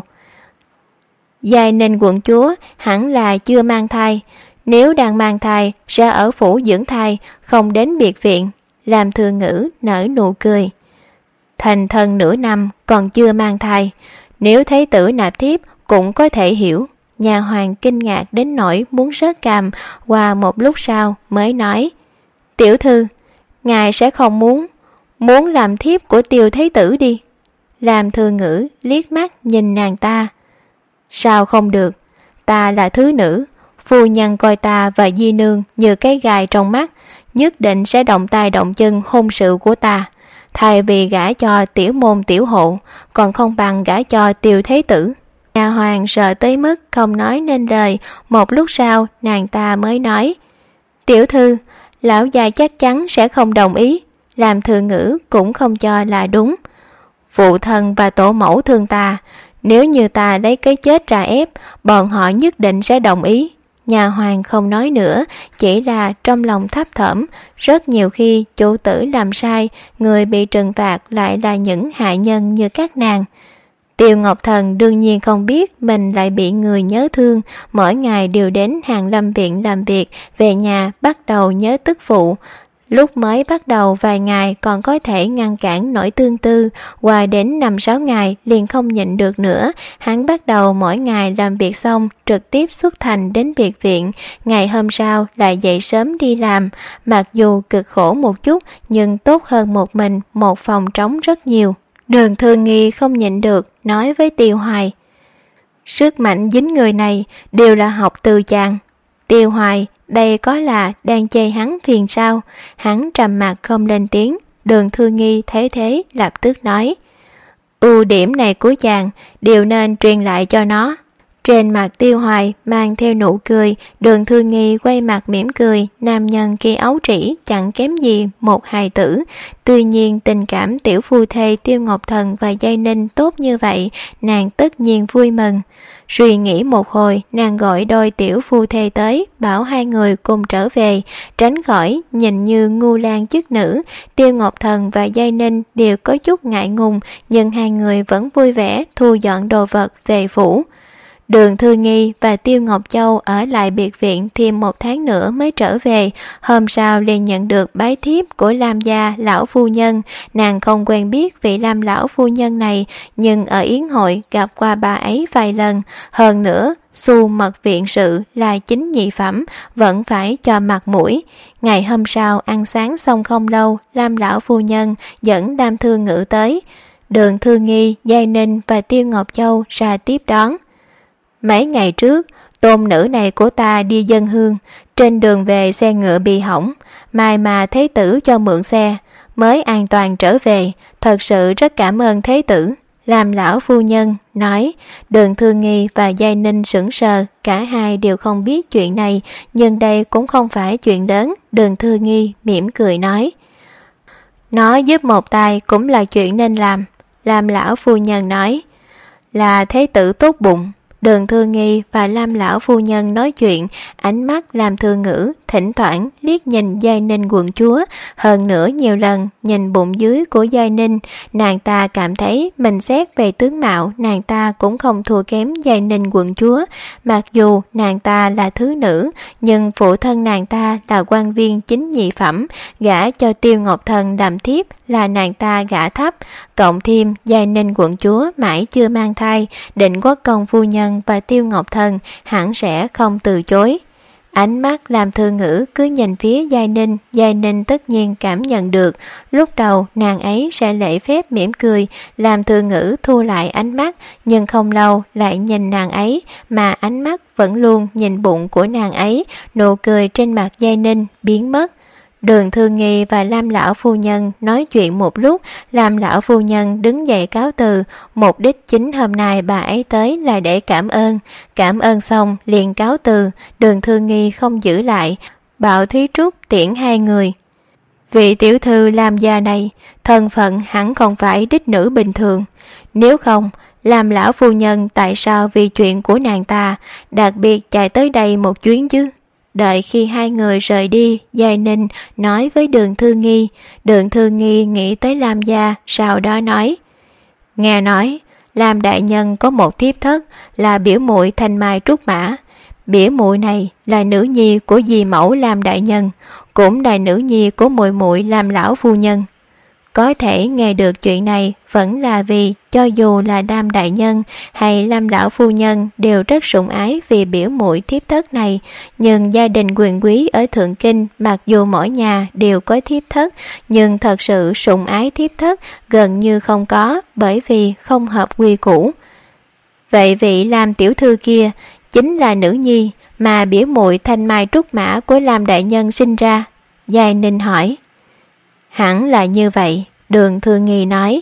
Giai Ninh quận chúa hẳn là chưa mang thai. Nếu đang mang thai sẽ ở phủ dưỡng thai, không đến biệt viện. Lam Thư Ngữ nở nụ cười. Thành thân nửa năm còn chưa mang thai, nếu thái tử nạp thiếp cũng có thể hiểu. Nhà hoàng kinh ngạc đến nỗi muốn rớt cằm, qua một lúc sau mới nói. Tiểu thư, ngài sẽ không muốn muốn làm thiếp của Tiêu thái tử đi. Lam Thư Ngữ liếc mắt nhìn nàng ta. Sao không được? Ta là thứ nữ, phu nhân coi ta và di nương như cái gài trong mắt, nhất định sẽ động tay động chân hôn sự của ta. Thay vì gả cho tiểu môn tiểu hộ, còn không bằng gả cho Tiêu thái tử. Nhà hoàng sợ tới mức không nói nên lời. Một lúc sau nàng ta mới nói. Tiểu thư, lão già chắc chắn sẽ không đồng ý. Làm Thư Ngữ cũng không cho là đúng. Phụ thân và tổ mẫu thương ta, nếu như ta lấy cái chết ra ép, bọn họ nhất định sẽ đồng ý. Nhà hoàng không nói nữa, chỉ là trong lòng thấp thỏm. Rất nhiều khi chủ tử làm sai, người bị trừng phạt lại là những hạ nhân như các nàng. Tiêu Ngọc Thần đương nhiên không biết mình lại bị người nhớ thương, mỗi ngày đều đến Hàn Lâm viện làm việc, về nhà bắt đầu nhớ tức phụ. Lúc mới bắt đầu vài ngày còn có thể ngăn cản nỗi tương tư, qua đến năm sáu ngày liền không nhịn được nữa. Hắn bắt đầu mỗi ngày làm việc xong trực tiếp xuất thành đến biệt viện, ngày hôm sau lại dậy sớm đi làm. Mặc dù cực khổ một chút nhưng tốt hơn một mình một phòng trống rất nhiều. Đường Thư Nghi không nhịn được nói với Tiêu Hoài. Sức mạnh dính người này đều là học từ chàng. Tiêu Hoài, đây có là đang chê hắn phiền sao? Hắn trầm mặc không lên tiếng. Đường Thư Nghi thấy thế lập tức nói. Ưu điểm này của chàng đều nên truyền lại cho nó. Trên mặt Tiêu Hoài mang theo nụ cười. Đường Thư Nghi quay mặt mỉm cười. Nam nhân kia ấu trĩ chẳng kém gì một hài tử. Tuy nhiên tình cảm tiểu phu thê Tiêu Ngọc Thần và Giai Ninh tốt như vậy, nàng tất nhiên vui mừng. Suy nghĩ một hồi, nàng gọi đôi tiểu phu thê tới, bảo hai người cùng trở về, tránh khỏi nhìn như ngu lan chức nữ. Tiêu Ngọc Thần và Giai Ninh đều có chút ngại ngùng, nhưng hai người vẫn vui vẻ thu dọn đồ vật về phủ. Đường Thư Nghi và Tiêu Ngọc Châu ở lại biệt viện thêm một tháng nữa mới trở về. Hôm sau liền nhận được bái thiếp của Lam gia lão phu nhân. Nàng không quen biết vị Lam lão phu nhân này, nhưng ở yến hội gặp qua bà ấy vài lần. Hơn nữa, Xu mật viện sự là chính nhị phẩm, vẫn phải cho mặt mũi. Ngày hôm sau ăn sáng xong không lâu, Lam lão phu nhân dẫn Lam Thư Ngữ tới. Đường Thư Nghi, Giai Ninh và Tiêu Ngọc Châu ra tiếp đón. Mấy ngày trước, tôn nữ này của ta đi dâng hương, trên đường về xe ngựa bị hỏng, mai mà Thế tử cho mượn xe, mới an toàn trở về, thật sự rất cảm ơn Thế tử. Làm lão phu nhân nói. Đường Thư Nghi và Giai Ninh sững sờ, cả hai đều không biết chuyện này, nhưng đây cũng không phải chuyện lớn. Đường Thư Nghi mỉm cười nói. Nó giúp một tay cũng là chuyện nên làm. Làm lão phu nhân nói. Là Thế tử tốt bụng. Đường Thư Nghi và Lam lão phu nhân nói chuyện, ánh mắt Lam Thư Ngữ thỉnh thoảng liếc nhìn Giai Ninh quận chúa, hơn nữa nhiều lần nhìn bụng dưới của Giai Ninh. Nàng ta cảm thấy mình xét về tướng mạo, nàng ta cũng không thua kém Giai Ninh quận chúa. Mặc dù nàng ta là thứ nữ, nhưng phụ thân nàng ta là quan viên chính nhị phẩm, gả cho Tiêu Ngọc Thần làm thiếp là nàng ta gả thấp. Cộng thêm Giai Ninh quận chúa mãi chưa mang thai, Định Quốc công phu nhân và Tiêu Ngọc Thần hẳn sẽ không từ chối. Ánh mắt Lam Thư Ngữ cứ nhìn phía Giai Ninh, Giai Ninh tất nhiên cảm nhận được. Lúc đầu nàng ấy sẽ lễ phép mỉm cười, Lam Thư Ngữ thu lại ánh mắt, nhưng không lâu lại nhìn nàng ấy, mà ánh mắt vẫn luôn nhìn bụng của nàng ấy. Nụ cười trên mặt Giai Ninh biến mất. Đường Thư Nghi và Lam lão phu nhân nói chuyện một lúc. Lam lão phu nhân đứng dậy cáo từ. Mục đích chính hôm nay bà ấy tới là để cảm ơn. Cảm ơn xong liền cáo từ. Đường Thư Nghi không giữ lại, bảo Thúy Trúc tiễn hai người. Vị tiểu thư Lam gia này thân phận hẳn không phải đích nữ bình thường. Nếu không, Lam lão phu nhân tại sao vì chuyện của nàng ta đặc biệt chạy tới đây một chuyến chứ? Đợi khi hai người rời đi, Giai Ninh nói với Đường Thư Nghi. Đường Thư Nghi nghĩ tới Lam gia, sau đó nói: nghe nói Lam đại nhân có một thiếp thất là biểu muội Thanh Mai Trúc Mã. Biểu muội này là nữ nhi của dì mẫu Lam đại nhân, cũng là nữ nhi của muội muội Lam lão phu nhân. Có thể nghe được chuyện này vẫn là vì cho dù là Lam đại nhân hay Lam lão phu nhân đều rất sủng ái vì biểu muội thiếp thất này, nhưng gia đình quyền quý ở Thượng Kinh mặc dù mỗi nhà đều có thiếp thất, nhưng thật sự sủng ái thiếp thất gần như không có, bởi vì không hợp quy củ. Vậy vị Lam tiểu thư kia chính là nữ nhi mà biểu muội Thanh Mai Trúc Mã của Lam đại nhân sinh ra? Giai Ninh hỏi. Hẳn là như vậy, Đường Thư Nghi nói.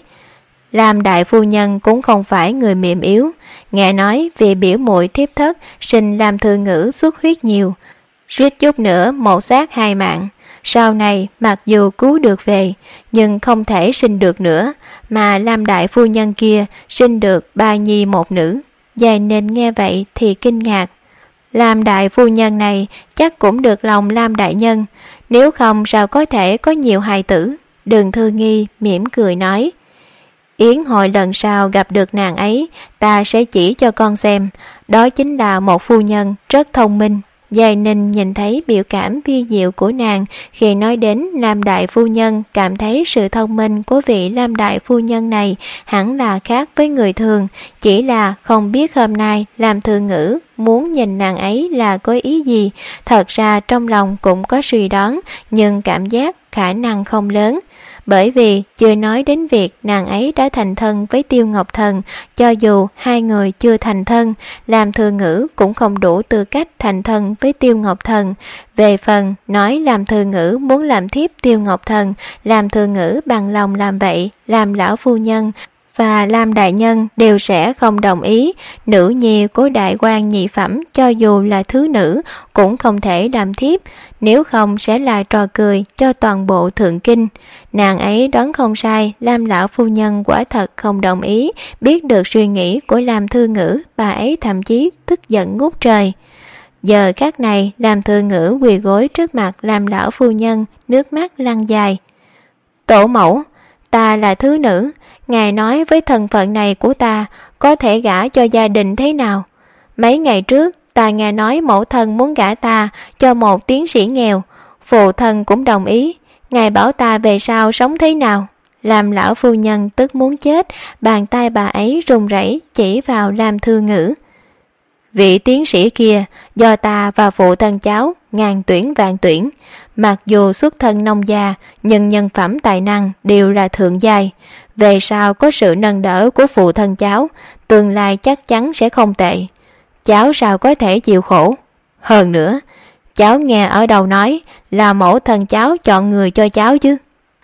Lam đại phu nhân cũng không phải người mềm yếu, nghe nói vì biểu muội thiếp thất sinh Lam Thư Ngữ xuất huyết nhiều, suýt chút nữa một xác hai mạng. Sau này mặc dù cứu được về nhưng không thể sinh được nữa, mà Lam đại phu nhân kia sinh được ba nhi một nữ. Giai Ninh nghe vậy thì kinh ngạc. Lam đại phu nhân này chắc cũng được lòng Lam đại nhân, nếu không sao có thể có nhiều hài tử. Đường Thư Nghi mỉm cười nói: Yến hội lần sau gặp được nàng ấy, ta sẽ chỉ cho con xem, đó chính là một phu nhân rất thông minh. Giai Ninh nhìn thấy biểu cảm vi diệu của nàng khi nói đến Lam đại phu nhân, cảm thấy sự thông minh của vị Lam đại phu nhân này hẳn là khác với người thường, chỉ là không biết hôm nay Lam Thư Ngữ muốn nhìn nàng ấy là có ý gì. Thật ra trong lòng cũng có suy đoán, nhưng cảm giác khả năng không lớn, bởi vì chưa nói đến việc nàng ấy đã thành thân với Tiêu Ngọc Thần. Cho dù hai người chưa thành thân, Lam Thư Ngữ cũng không đủ tư cách thành thân với Tiêu Ngọc Thần. Về phần nói Lam Thư Ngữ muốn làm thiếp Tiêu Ngọc Thần, Lam Thư Ngữ bằng lòng làm vậy, Lam lão phu nhân và Lam đại nhân đều sẽ không đồng ý. Nữ nhi của đại quan nhị phẩm cho dù là thứ nữ cũng không thể làm thiếp, nếu không sẽ là trò cười cho toàn bộ Thượng Kinh. Nàng ấy đoán không sai, Lam lão phu nhân quả thật không đồng ý. Biết được suy nghĩ của Lam Thư Ngữ, bà ấy thậm chí tức giận ngút trời. Giờ các này Lam Thư Ngữ quỳ gối trước mặt Lam lão phu nhân, nước mắt lăn dài. Tổ mẫu, ta là thứ nữ, ngài nói với thân phận này của ta có thể gả cho gia đình thế nào? Mấy ngày trước ta nghe nói mẫu thân muốn gả ta cho một tiến sĩ nghèo, phụ thân cũng đồng ý, ngài bảo ta về sau sống thế nào? Lam lão phu nhân tức muốn chết, bàn tay bà ấy run rẩy chỉ vào Lam Thư Ngữ. Vị tiến sĩ kia do ta và phụ thân cháu ngàn tuyển vạn tuyển, mặc dù xuất thân nông gia nhưng nhân phẩm tài năng đều là thượng giai. Về sau có sự nâng đỡ của phụ thân cháu, tương lai chắc chắn sẽ không tệ. Cháu sao có thể chịu khổ? Hơn nữa, cháu nghe ở đâu nói là mẫu thân cháu chọn người cho cháu chứ?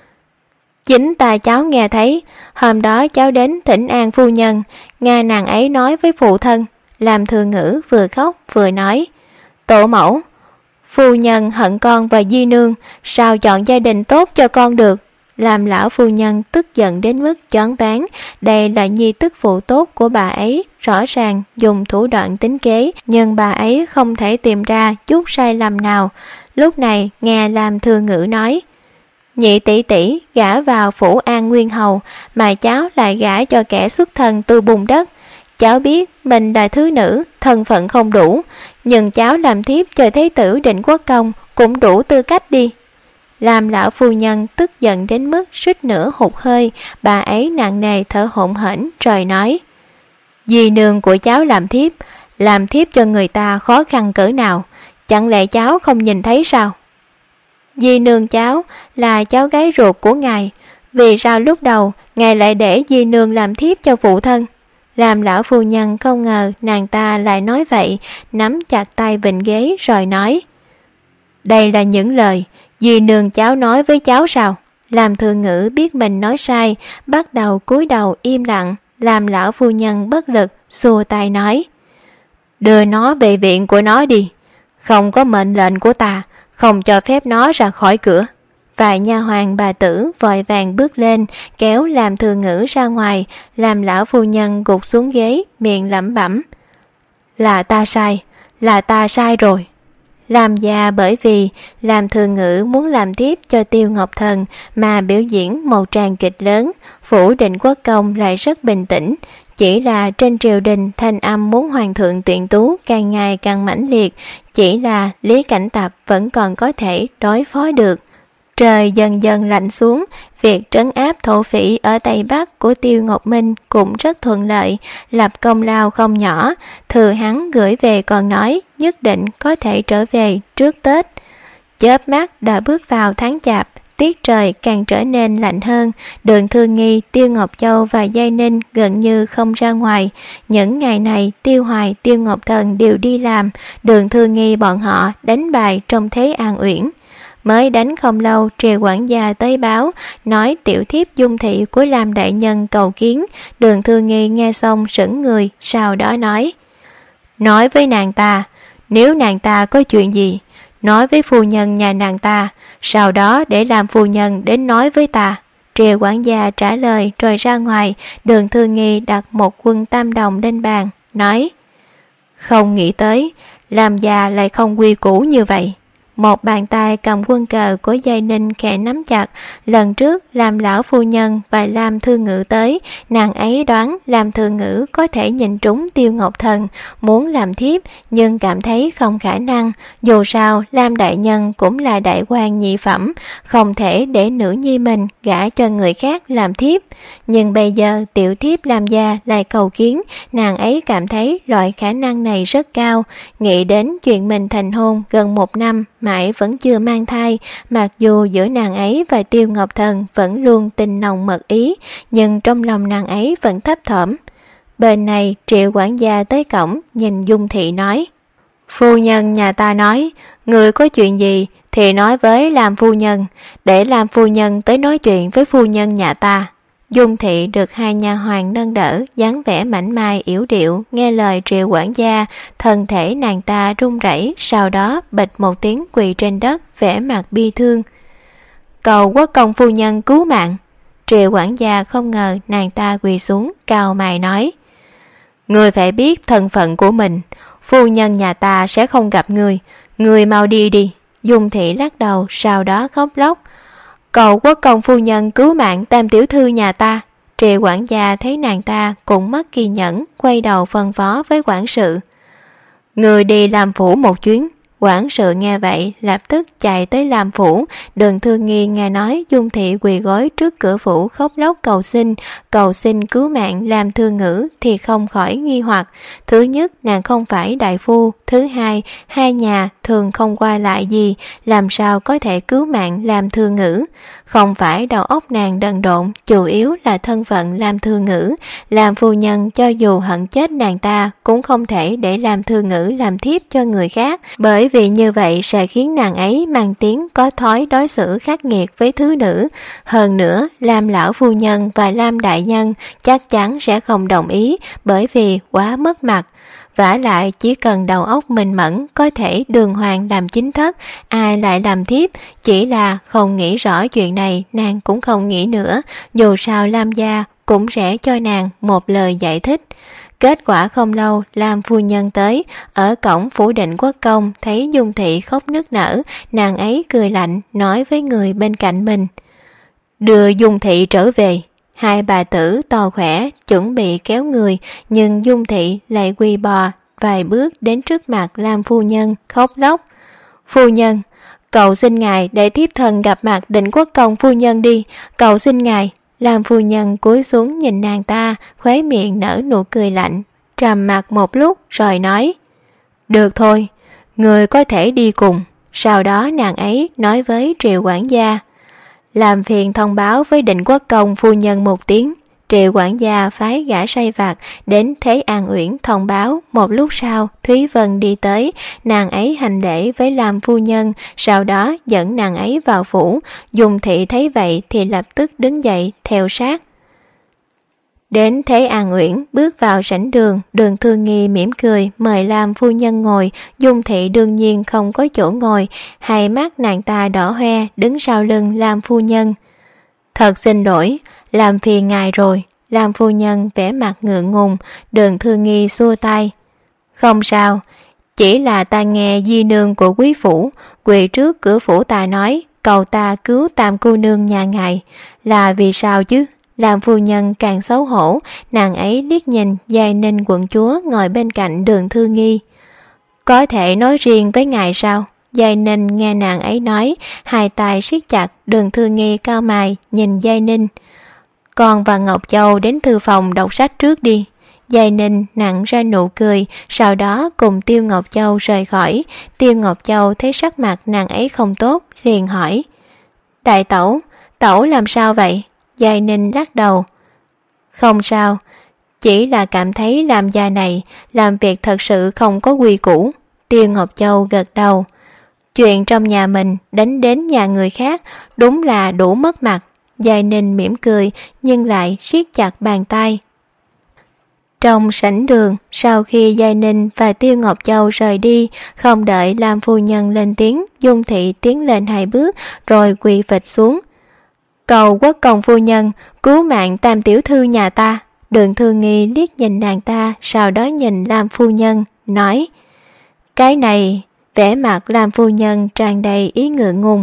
Chính ta cháu nghe thấy, hôm đó cháu đến thỉnh an phu nhân, nghe nàng ấy nói với phụ thân. Lam Thư Ngữ vừa khóc vừa nói: Tổ mẫu, phu nhân hận con và di nương, sao chọn gia đình tốt cho con được? Làm lão phu nhân tức giận đến mức choáng váng. Đây là nhi tức phụ tốt của bà ấy, rõ ràng dùng thủ đoạn tính kế, nhưng bà ấy không thể tìm ra chút sai lầm nào. Lúc này nghe Lam Thư Ngữ nói: Nhị tỷ tỷ gả vào phủ An Nguyên Hầu, mà cháu lại gả cho kẻ xuất thân từ bùn đất. Cháu biết mình là thứ nữ, thân phận không đủ, nhưng cháu làm thiếp cho Thế tử Định Quốc Công cũng đủ tư cách đi. Làm lão phu nhân tức giận đến mức suýt nữa hụt hơi, bà ấy nặng nề thở hổn hển rồi nói: Dì nương của cháu làm thiếp, làm thiếp cho người ta khó khăn cỡ nào, chẳng lẽ cháu không nhìn thấy sao? Dì nương cháu là cháu gái ruột của ngài, vì sao lúc đầu ngài lại để dì nương làm thiếp cho phụ thân? Làm lão phu nhân không ngờ nàng ta lại nói vậy, nắm chặt tay vịnh ghế rồi nói: Đây là những lời Dì nương cháu nói với cháu sao? Làm Thường Ngữ biết mình nói sai, bắt đầu cúi đầu im lặng. Làm lão phu nhân bất lực, xua tay nói: đưa nó về viện của nó đi. Không có mệnh lệnh của ta, không cho phép nó ra khỏi cửa. Vài nha hoàn bà tử vội vàng bước lên, kéo Làm Thường Ngữ ra ngoài. Làm lão phu nhân gục xuống ghế, miệng lẩm bẩm: là ta sai, là ta sai rồi. Làm già bởi vì Làm Thường Ngữ muốn làm tiếp cho Tiêu Ngọc Thần mà biểu diễn một tràng kịch lớn. Phủ Định Quốc Công lại rất bình tĩnh, chỉ là trên triều đình thanh âm muốn hoàng thượng tuyển tú càng ngày càng mãnh liệt, chỉ là Lý Cảnh Tập vẫn còn có thể đối phó được. Trời dần dần lạnh xuống, việc trấn áp thổ phỉ ở Tây Bắc của Tiêu Ngọc Minh cũng rất thuận lợi, lập công lao không nhỏ. Thừa hắn gửi về còn nói nhất định có thể trở về trước Tết. Chớp mắt đã bước vào tháng Chạp, tiết trời càng trở nên lạnh hơn. Đường Thư Nghi, Tiêu Ngọc Châu và Giai Ninh gần như không ra ngoài. Những ngày này Tiêu Hoài, Tiêu Ngọc Thần đều đi làm, Đường Thư Nghi bọn họ đánh bài trong thế an uyển. Mới đánh không lâu, Triều quản gia tới báo, nói tiểu thiếp Dung thị của Làm đại nhân cầu kiến. Đường Thư Nghi nghe xong sững người, sau đó nói: nói với nàng ta, nếu nàng ta có chuyện gì, nói với phu nhân nhà nàng ta, sau đó để làm phu nhân đến nói với ta. Triều quản gia trả lời rồi ra ngoài. Đường Thư Nghi đặt một quân tam đồng lên bàn, nói: không nghĩ tới Làm già lại không quy củ như vậy. Một bàn tay cầm quân cờ của Giai Ninh khẽ nắm chặt. Lần trước Làm lão phu nhân và Làm Thư Ngữ tới, nàng ấy đoán Làm Thư Ngữ có thể nhìn trúng Tiêu Ngọc Thần, muốn làm thiếp nhưng cảm thấy không khả năng. Dù sao Làm đại nhân cũng là đại quan nhị phẩm, không thể để nữ nhi mình gả cho người khác làm thiếp. Nhưng bây giờ tiểu thiếp Làm gia lại cầu kiến, nàng ấy cảm thấy loại khả năng này rất cao. Nghĩ đến chuyện mình thành hôn gần một năm mãi vẫn chưa mang thai, mặc dù giữa nàng ấy và Tiêu Ngọc Thần vẫn luôn tình nồng mật ý, nhưng trong lòng nàng ấy vẫn thấp thỏm. Bên này Triệu quản gia tới cổng, nhìn Dung thị nói: phu nhân nhà ta nói, người có chuyện gì thì nói với Làm phu nhân, để Làm phu nhân tới nói chuyện với phu nhân nhà ta. Dung thị được hai nha hoàn nâng đỡ, dáng vẻ mảnh mai yểu điệu, nghe lời Triệu quản gia, thân thể nàng ta run rẩy, sau đó bịch một tiếng quỳ trên đất, vẻ mặt bi thương. Cầu Quốc công phu nhân cứu mạng. Triệu quản gia không ngờ nàng ta quỳ xuống, cau mày nói: người phải biết thân phận của mình, phu nhân nhà ta sẽ không gặp người, người mau đi đi. Dung thị lắc đầu, sau đó khóc lóc: cầu Quốc công phu nhân cứu mạng Tam tiểu thư nhà ta. Triệu quản gia thấy nàng ta cũng mất kiên nhẫn, quay đầu phân phó với quản sự: người đi làm phủ một chuyến. Quản sự nghe vậy lập tức chạy tới làm phủ. Đường Thư Nghi nghe nói Dung thị quỳ gối trước cửa phủ khóc lóc cầu xin, cầu xin cứu mạng Làm Thư Ngữ thì không khỏi nghi hoặc. Thứ nhất, nàng không phải đại phu, thứ hai, hai nhà thường không qua lại gì, làm sao có thể cứu mạng Làm Thư Ngữ. Không phải đầu óc nàng đần độn, chủ yếu là thân phận Làm Thư Ngữ. Làm phu nhân cho dù hận chết nàng ta cũng không thể để Làm Thư Ngữ làm thiếp cho người khác, bởi vì như vậy sẽ khiến nàng ấy mang tiếng có thói đối xử khắc nghiệt với thứ nữ. Hơn nữa, Làm lão phu nhân và Làm đại nhân chắc chắn sẽ không đồng ý, bởi vì quá mất mặt. Vả lại chỉ cần đầu óc minh mẫn có thể đường hoàng làm chính thất, ai lại làm thiếp. Chỉ là không nghĩ rõ chuyện này, nàng cũng không nghĩ nữa, dù sao Làm gia cũng sẽ cho nàng một lời giải thích. Kết quả không lâu, Làm phu nhân tới, ở cổng Phủ Định Quốc công thấy Dung thị khóc nức nở, nàng ấy cười lạnh nói với người bên cạnh mình: đưa Dung thị trở về. Hai bà tử to khỏe chuẩn bị kéo người, nhưng Dung thị lại quỳ bò vài bước đến trước mặt Làm phu nhân, khóc lóc: phu nhân, cầu xin ngài để thiếp thần gặp mặt Định Quốc công phu nhân đi, cầu xin ngài. Làm phu nhân cúi xuống nhìn nàng ta, khóe miệng nở nụ cười lạnh, trầm mặc một lúc rồi nói: được thôi, người có thể đi cùng. Sau đó nàng ấy nói với Triệu quản gia: làm phiền thông báo với Định Quốc công phu nhân một tiếng, Triệu quản gia phái gã sai vặt đến Thế An Uyển thông báo. Một lúc sau, Thúy Vân đi tới, nàng ấy hành lễ với Lam phu nhân, sau đó dẫn nàng ấy vào phủ. Dung Thị thấy vậy thì lập tức đứng dậy theo sát. Đến Thế An Uyển, bước vào sảnh đường, Đường Thư Nghi mỉm cười mời Lam phu nhân ngồi. Dung Thị đương nhiên không có chỗ ngồi, hai mắt nàng ta đỏ hoe đứng sau lưng Lam phu nhân. Thật xin lỗi, làm phiền ngài rồi. Lam phu nhân vẻ mặt ngượng ngùng. Đường Thư Nghi xua tay. Không sao, chỉ là ta nghe di nương của quý phủ quỳ trước cửa phủ ta nói cầu ta cứu Tam cô nương nhà ngài. Là vì sao chứ? Lam phu nhân càng xấu hổ, nàng ấy liếc nhìn Giai Ninh quận chúa ngồi bên cạnh Đường Thư Nghi. Có thể nói riêng với ngài sao? Giai Ninh nghe nàng ấy nói, hai tay siết chặt. Đường Thư Nghi cau mày nhìn Giai Ninh. Con và Ngọc Châu đến thư phòng đọc sách trước đi. Giai Ninh nặn ra nụ cười, sau đó cùng Tiêu Ngọc Châu rời khỏi. Tiêu Ngọc Châu thấy sắc mặt nàng ấy không tốt, liền hỏi. Đại tẩu, tẩu làm sao vậy? Giai Ninh lắc đầu. Không sao, chỉ là cảm thấy làm gia này làm việc thật sự không có quy củ. Tiêu Ngọc Châu gật đầu. Chuyện trong nhà mình đánh đến nhà người khác đúng là đủ mất mặt. Giai Ninh mỉm cười nhưng lại siết chặt bàn tay. Trong sảnh đường, sau khi Giai Ninh và Tiêu Ngọc Châu rời đi, không đợi Lam phu nhân lên tiếng, Dung Thị tiến lên hai bước rồi quỳ phịch xuống. Cầu quốc công phu nhân cứu mạng Tam tiểu thư nhà ta. Đường Thư Nghi liếc nhìn nàng ta, sau đó nhìn Lam phu nhân, nói. Cái này, vẻ mặt Lam phu nhân tràn đầy ý ngượng ngùng.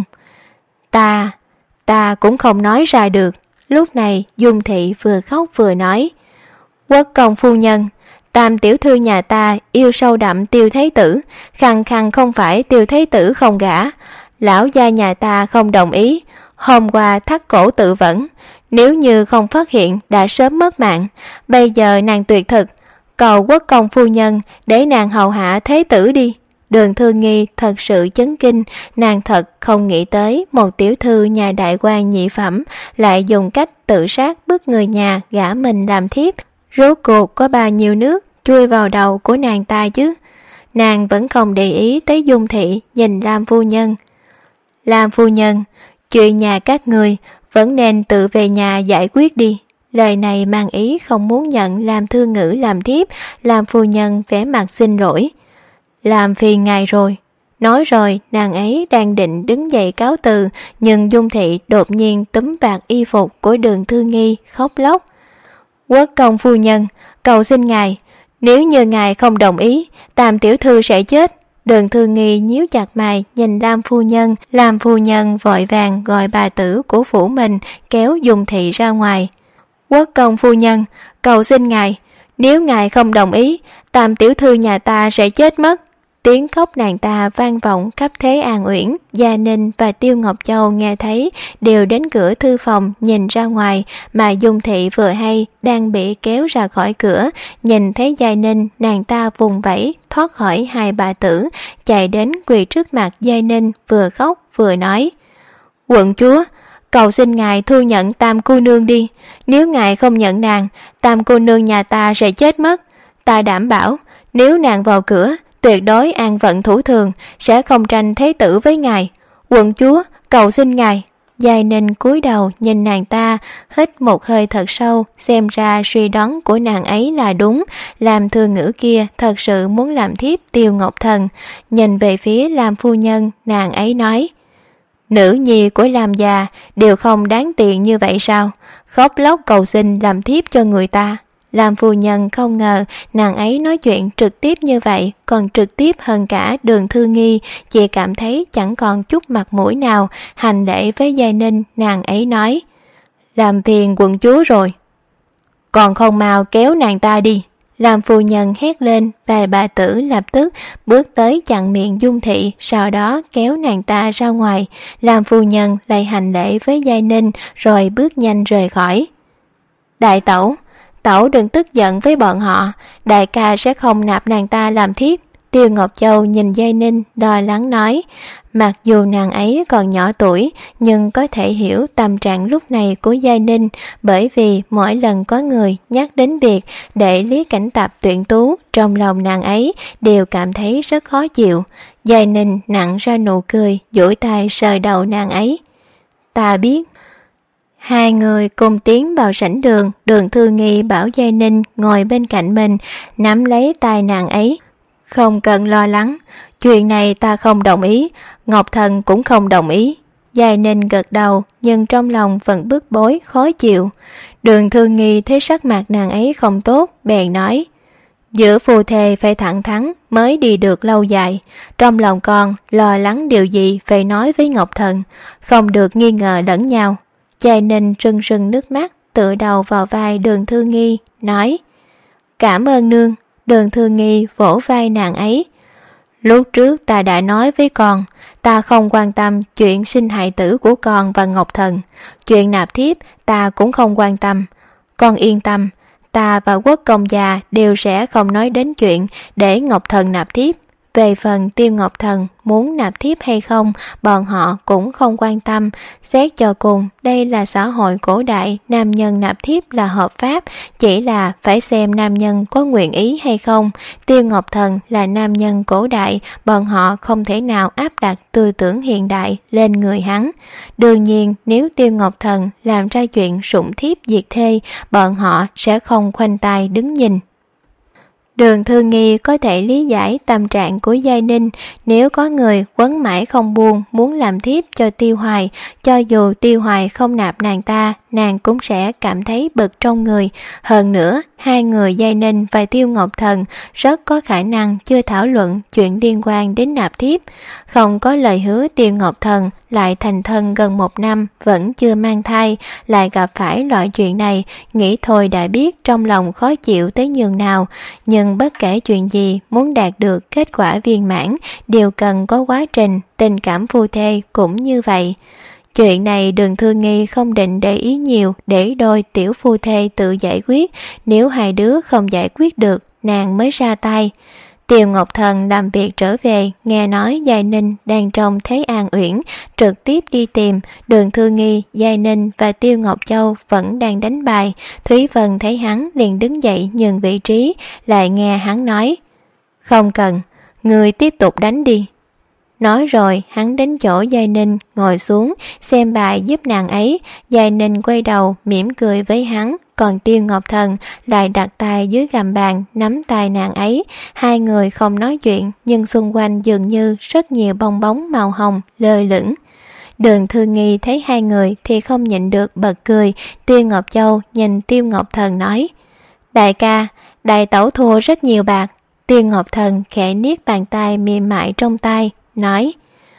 Ta, ta cũng không nói ra được. Lúc này Dung Thị vừa khóc vừa nói. Quốc công phu nhân, Tam tiểu thư nhà ta yêu sâu đậm Tiêu Thế Tử, khăng khăng không phải Tiêu Thế Tử không gả. Lão gia nhà ta không đồng ý, hôm qua thắt cổ tự vẫn, nếu như không phát hiện đã sớm mất mạng. Bây giờ nàng tuyệt thực, cầu quốc công phu nhân để nàng hầu hạ Thế Tử đi. Đường Thư Nghi thật sự chấn kinh, nàng thật không nghĩ tới một tiểu thư nhà đại quan nhị phẩm lại dùng cách tự sát bức người nhà gả mình làm thiếp. Rốt cuộc có bao nhiêu nước chui vào đầu của nàng ta chứ? Nàng vẫn không để ý tới Dung Thị, nhìn Lam phu nhân. Lam phu nhân, chuyện nhà các người vẫn nên tự về nhà giải quyết đi. Lời này mang ý không muốn nhận Lam Thư Ngữ làm thiếp. Lam phu nhân vẻ mặt xin lỗi. Làm phiền ngài rồi. Nói rồi nàng ấy đang định đứng dậy cáo từ, nhưng Dung Thị đột nhiên túm vạt y phục của Đường Thư Nghi khóc lóc. Quốc công phu nhân, cầu xin ngài, nếu như ngài không đồng ý, Tam tiểu thư sẽ chết. Đường Thư Nghi nhíu chặt mày nhìn Lam phu nhân. Lam phu nhân vội vàng gọi bà tử của phủ mình kéo Dung Thị ra ngoài. Quốc công phu nhân, cầu xin ngài, nếu ngài không đồng ý, Tam tiểu thư nhà ta sẽ chết mất. Tiếng khóc nàng ta vang vọng khắp Thế An Uyển. Gia Ninh và Tiêu Ngọc Châu nghe thấy đều đến cửa thư phòng nhìn ra ngoài, mà Dung Thị vừa hay đang bị kéo ra khỏi cửa. Nhìn thấy Gia Ninh, nàng ta vùng vẫy thoát khỏi hai bà tử, chạy đến quỳ trước mặt Gia Ninh, vừa khóc vừa nói. Quận chúa, cầu xin ngài thu nhận Tam cô nương đi. Nếu ngài không nhận nàng, Tam cô nương nhà ta sẽ chết mất. Ta đảm bảo nếu nàng vào cửa, tuyệt đối an vận thủ thường, sẽ không tranh thế tử với ngài. Quận chúa, cầu xin ngài. Giai Ninh cúi đầu nhìn nàng ta, hít một hơi thật sâu, xem ra suy đoán của nàng ấy là đúng. Lam Thư Ngữ kia thật sự muốn làm thiếp Tiêu Ngọc Thần. Nhìn về phía Lam phu nhân, nàng ấy nói. Nữ nhi của Lam gia đều không đáng tiền như vậy sao? Khóc lóc cầu xin làm thiếp cho người ta. Lam phu nhân không ngờ nàng ấy nói chuyện trực tiếp như vậy, còn trực tiếp hơn cả Đường Thư Nghi. Chị cảm thấy chẳng còn chút mặt mũi nào. Hành lễ với Giai Ninh, nàng ấy nói. Làm phiền quận chúa rồi. Còn không mau kéo nàng ta đi. Lam phu nhân hét lên và bà tử lập tức bước tới chặn miệng Dung Thị, sau đó kéo nàng ta ra ngoài. Lam phu nhân lại hành lễ với Giai Ninh rồi bước nhanh rời khỏi. Đại tẩu, tẩu đừng tức giận với bọn họ, đại ca sẽ không nạp nàng ta làm thiếp. Tiêu Ngọc Châu nhìn Giai Ninh lo lắng nói, mặc dù nàng ấy còn nhỏ tuổi nhưng có thể hiểu tâm trạng lúc này của Giai Ninh, bởi vì mỗi lần có người nhắc đến việc để Lý Cảnh Tập tuyển tú, trong lòng nàng ấy đều cảm thấy rất khó chịu. Giai Ninh nặn ra nụ cười, duỗi tay sờ đầu nàng ấy. Ta biết. Hai người cùng tiến vào sảnh đường. Đường Thư Nghi bảo Giai Ninh ngồi bên cạnh mình, nắm lấy tay nàng ấy. Không cần lo lắng, chuyện này ta không đồng ý, Ngọc Thần cũng không đồng ý. Giai Ninh gật đầu, nhưng trong lòng vẫn bức bối khó chịu. Đường Thư Nghi thấy sắc mặt nàng ấy không tốt, bèn nói, giữa phu thê phải thẳng thắn mới đi được lâu dài. Trong lòng con lo lắng điều gì phải nói với Ngọc Thần, không được nghi ngờ lẫn nhau. Giai Ninh rưng rưng nước mắt, tựa đầu vào vai Đường Thư Nghi, nói, cảm ơn nương. Đường Thư Nghi vỗ vai nàng ấy. Lúc trước ta đã nói với con, ta không quan tâm chuyện sinh hài tử của con và Ngọc Thần. Chuyện nạp thiếp ta cũng không quan tâm. Con yên tâm, ta và Quốc công già đều sẽ không nói đến chuyện để Ngọc Thần nạp thiếp. Về phần Tiêu Ngọc Thần muốn nạp thiếp hay không, bọn họ cũng không quan tâm. Xét cho cùng, đây là xã hội cổ đại, nam nhân nạp thiếp là hợp pháp, chỉ là phải xem nam nhân có nguyện ý hay không. Tiêu Ngọc Thần là nam nhân cổ đại, bọn họ không thể nào áp đặt tư tưởng hiện đại lên người hắn. Đương nhiên, nếu Tiêu Ngọc Thần làm ra chuyện sủng thiếp diệt thê, bọn họ sẽ không khoanh tay đứng nhìn. Đường Thư Nghi có thể lý giải tâm trạng của Giai Ninh. Nếu có người quấn mãi không buông muốn làm thiếp cho Tiêu Hoài, cho dù Tiêu Hoài không nạp nàng ta, nàng cũng sẽ cảm thấy bực trong người. Hơn nữa, hai người Giai Ninh và Tiêu Ngọc Thần rất có khả năng chưa thảo luận chuyện liên quan đến nạp thiếp. Không có lời hứa Tiêu Ngọc Thần lại thành thân gần một năm vẫn chưa mang thai, lại gặp phải loại chuyện này, nghĩ thôi đã biết trong lòng khó chịu tới nhường nào. Nhưng bất kể chuyện gì, muốn đạt được kết quả viên mãn đều cần có quá trình, tình cảm phu thê cũng như vậy. Chuyện này Đường Thư Nghi không định để ý nhiều, để đôi tiểu phu thê tự giải quyết, nếu hai đứa không giải quyết được, nàng mới ra tay. Tiêu Ngọc Thần làm việc trở về, nghe nói Giai Ninh đang trong thế an uyển, trực tiếp đi tìm. Đường Thư Nghi, Giai Ninh và Tiêu Ngọc Châu vẫn đang đánh bài. Thúy Vân thấy hắn liền đứng dậy nhường vị trí, lại nghe hắn nói, không cần, người tiếp tục đánh đi. Nói rồi hắn đến chỗ Giai Ninh ngồi xuống xem bài giúp nàng ấy. Giai Ninh quay đầu mỉm cười với hắn, còn Tiêu Ngọc Thần lại đặt tay dưới gầm bàn nắm tay nàng ấy. Hai người không nói chuyện, nhưng xung quanh dường như rất nhiều bong bóng màu hồng lơ lửng. Đường Thư Nghi thấy hai người thì không nhịn được bật cười. Tiêu Ngọc Châu nhìn Tiêu Ngọc Thần nói, đại ca, đại tẩu thua rất nhiều bạc. Tiêu Ngọc Thần khẽ niết bàn tay mềm mại trong tay, nói,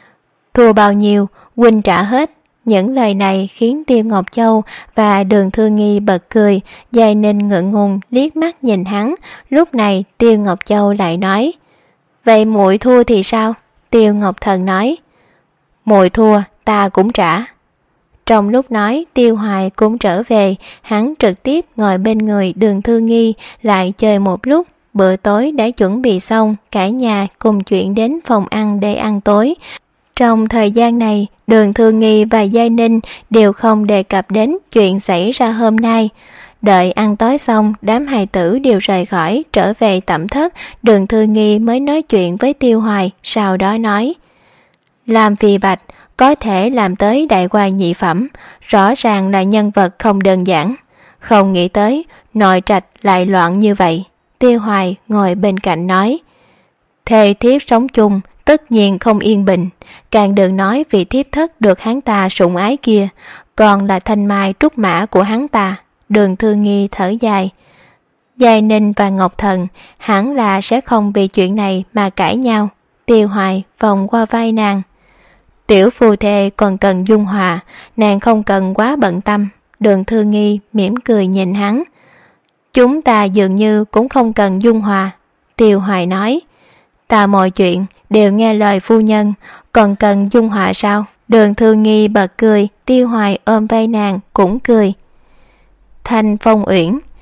thua bao nhiêu, huynh trả hết. Những lời này khiến Tiêu Ngọc Châu và Đường Thư Nghi bật cười. Giai Ninh ngượng ngùng liếc mắt nhìn hắn. Lúc này Tiêu Ngọc Châu lại nói, vậy muội thua thì sao? Tiêu Ngọc Thần nói, muội thua ta cũng trả. Trong lúc nói, Tiêu Hoài cũng trở về. Hắn trực tiếp ngồi bên người Đường Thư Nghi, lại chơi một lúc. Bữa tối đã chuẩn bị xong, cả nhà cùng chuyển đến phòng ăn để ăn tối. Trong thời gian này, Đường Thư Nghi và Giai Ninh đều không đề cập đến chuyện xảy ra hôm nay. Đợi ăn tối xong, đám hài tử đều rời khỏi, trở về tẩm thất. Đường Thư Nghi mới nói chuyện với Tiêu Hoài, sau đó nói, làm Phi Bạch có thể làm tới đại qua nhị phẩm, rõ ràng là nhân vật không đơn giản. Không nghĩ tới, nội trạch lại loạn như vậy. Tiêu Hoài ngồi bên cạnh nói, thê thiếp sống chung tất nhiên không yên bình, càng đừng nói vị thiếp thất được hắn ta sủng ái kia, còn là thanh mai trúc mã của hắn ta. Đường Thư Nghi thở dài, Giai Ninh và Ngọc Thần hẳn là sẽ không vì chuyện này mà cãi nhau. Tiêu Hoài vòng qua vai nàng, tiểu phu thê còn cần dung hòa, nàng không cần quá bận tâm. Đường Thư Nghi mỉm cười nhìn hắn, chúng ta dường như cũng không cần dung hòa. Tiêu Hoài nói, ta mọi chuyện đều nghe lời phu nhân, còn cần dung hòa sao? Đường Thư Nghi bật cười, Tiêu Hoài ôm vai nàng cũng cười. Thanh Phong Uyển,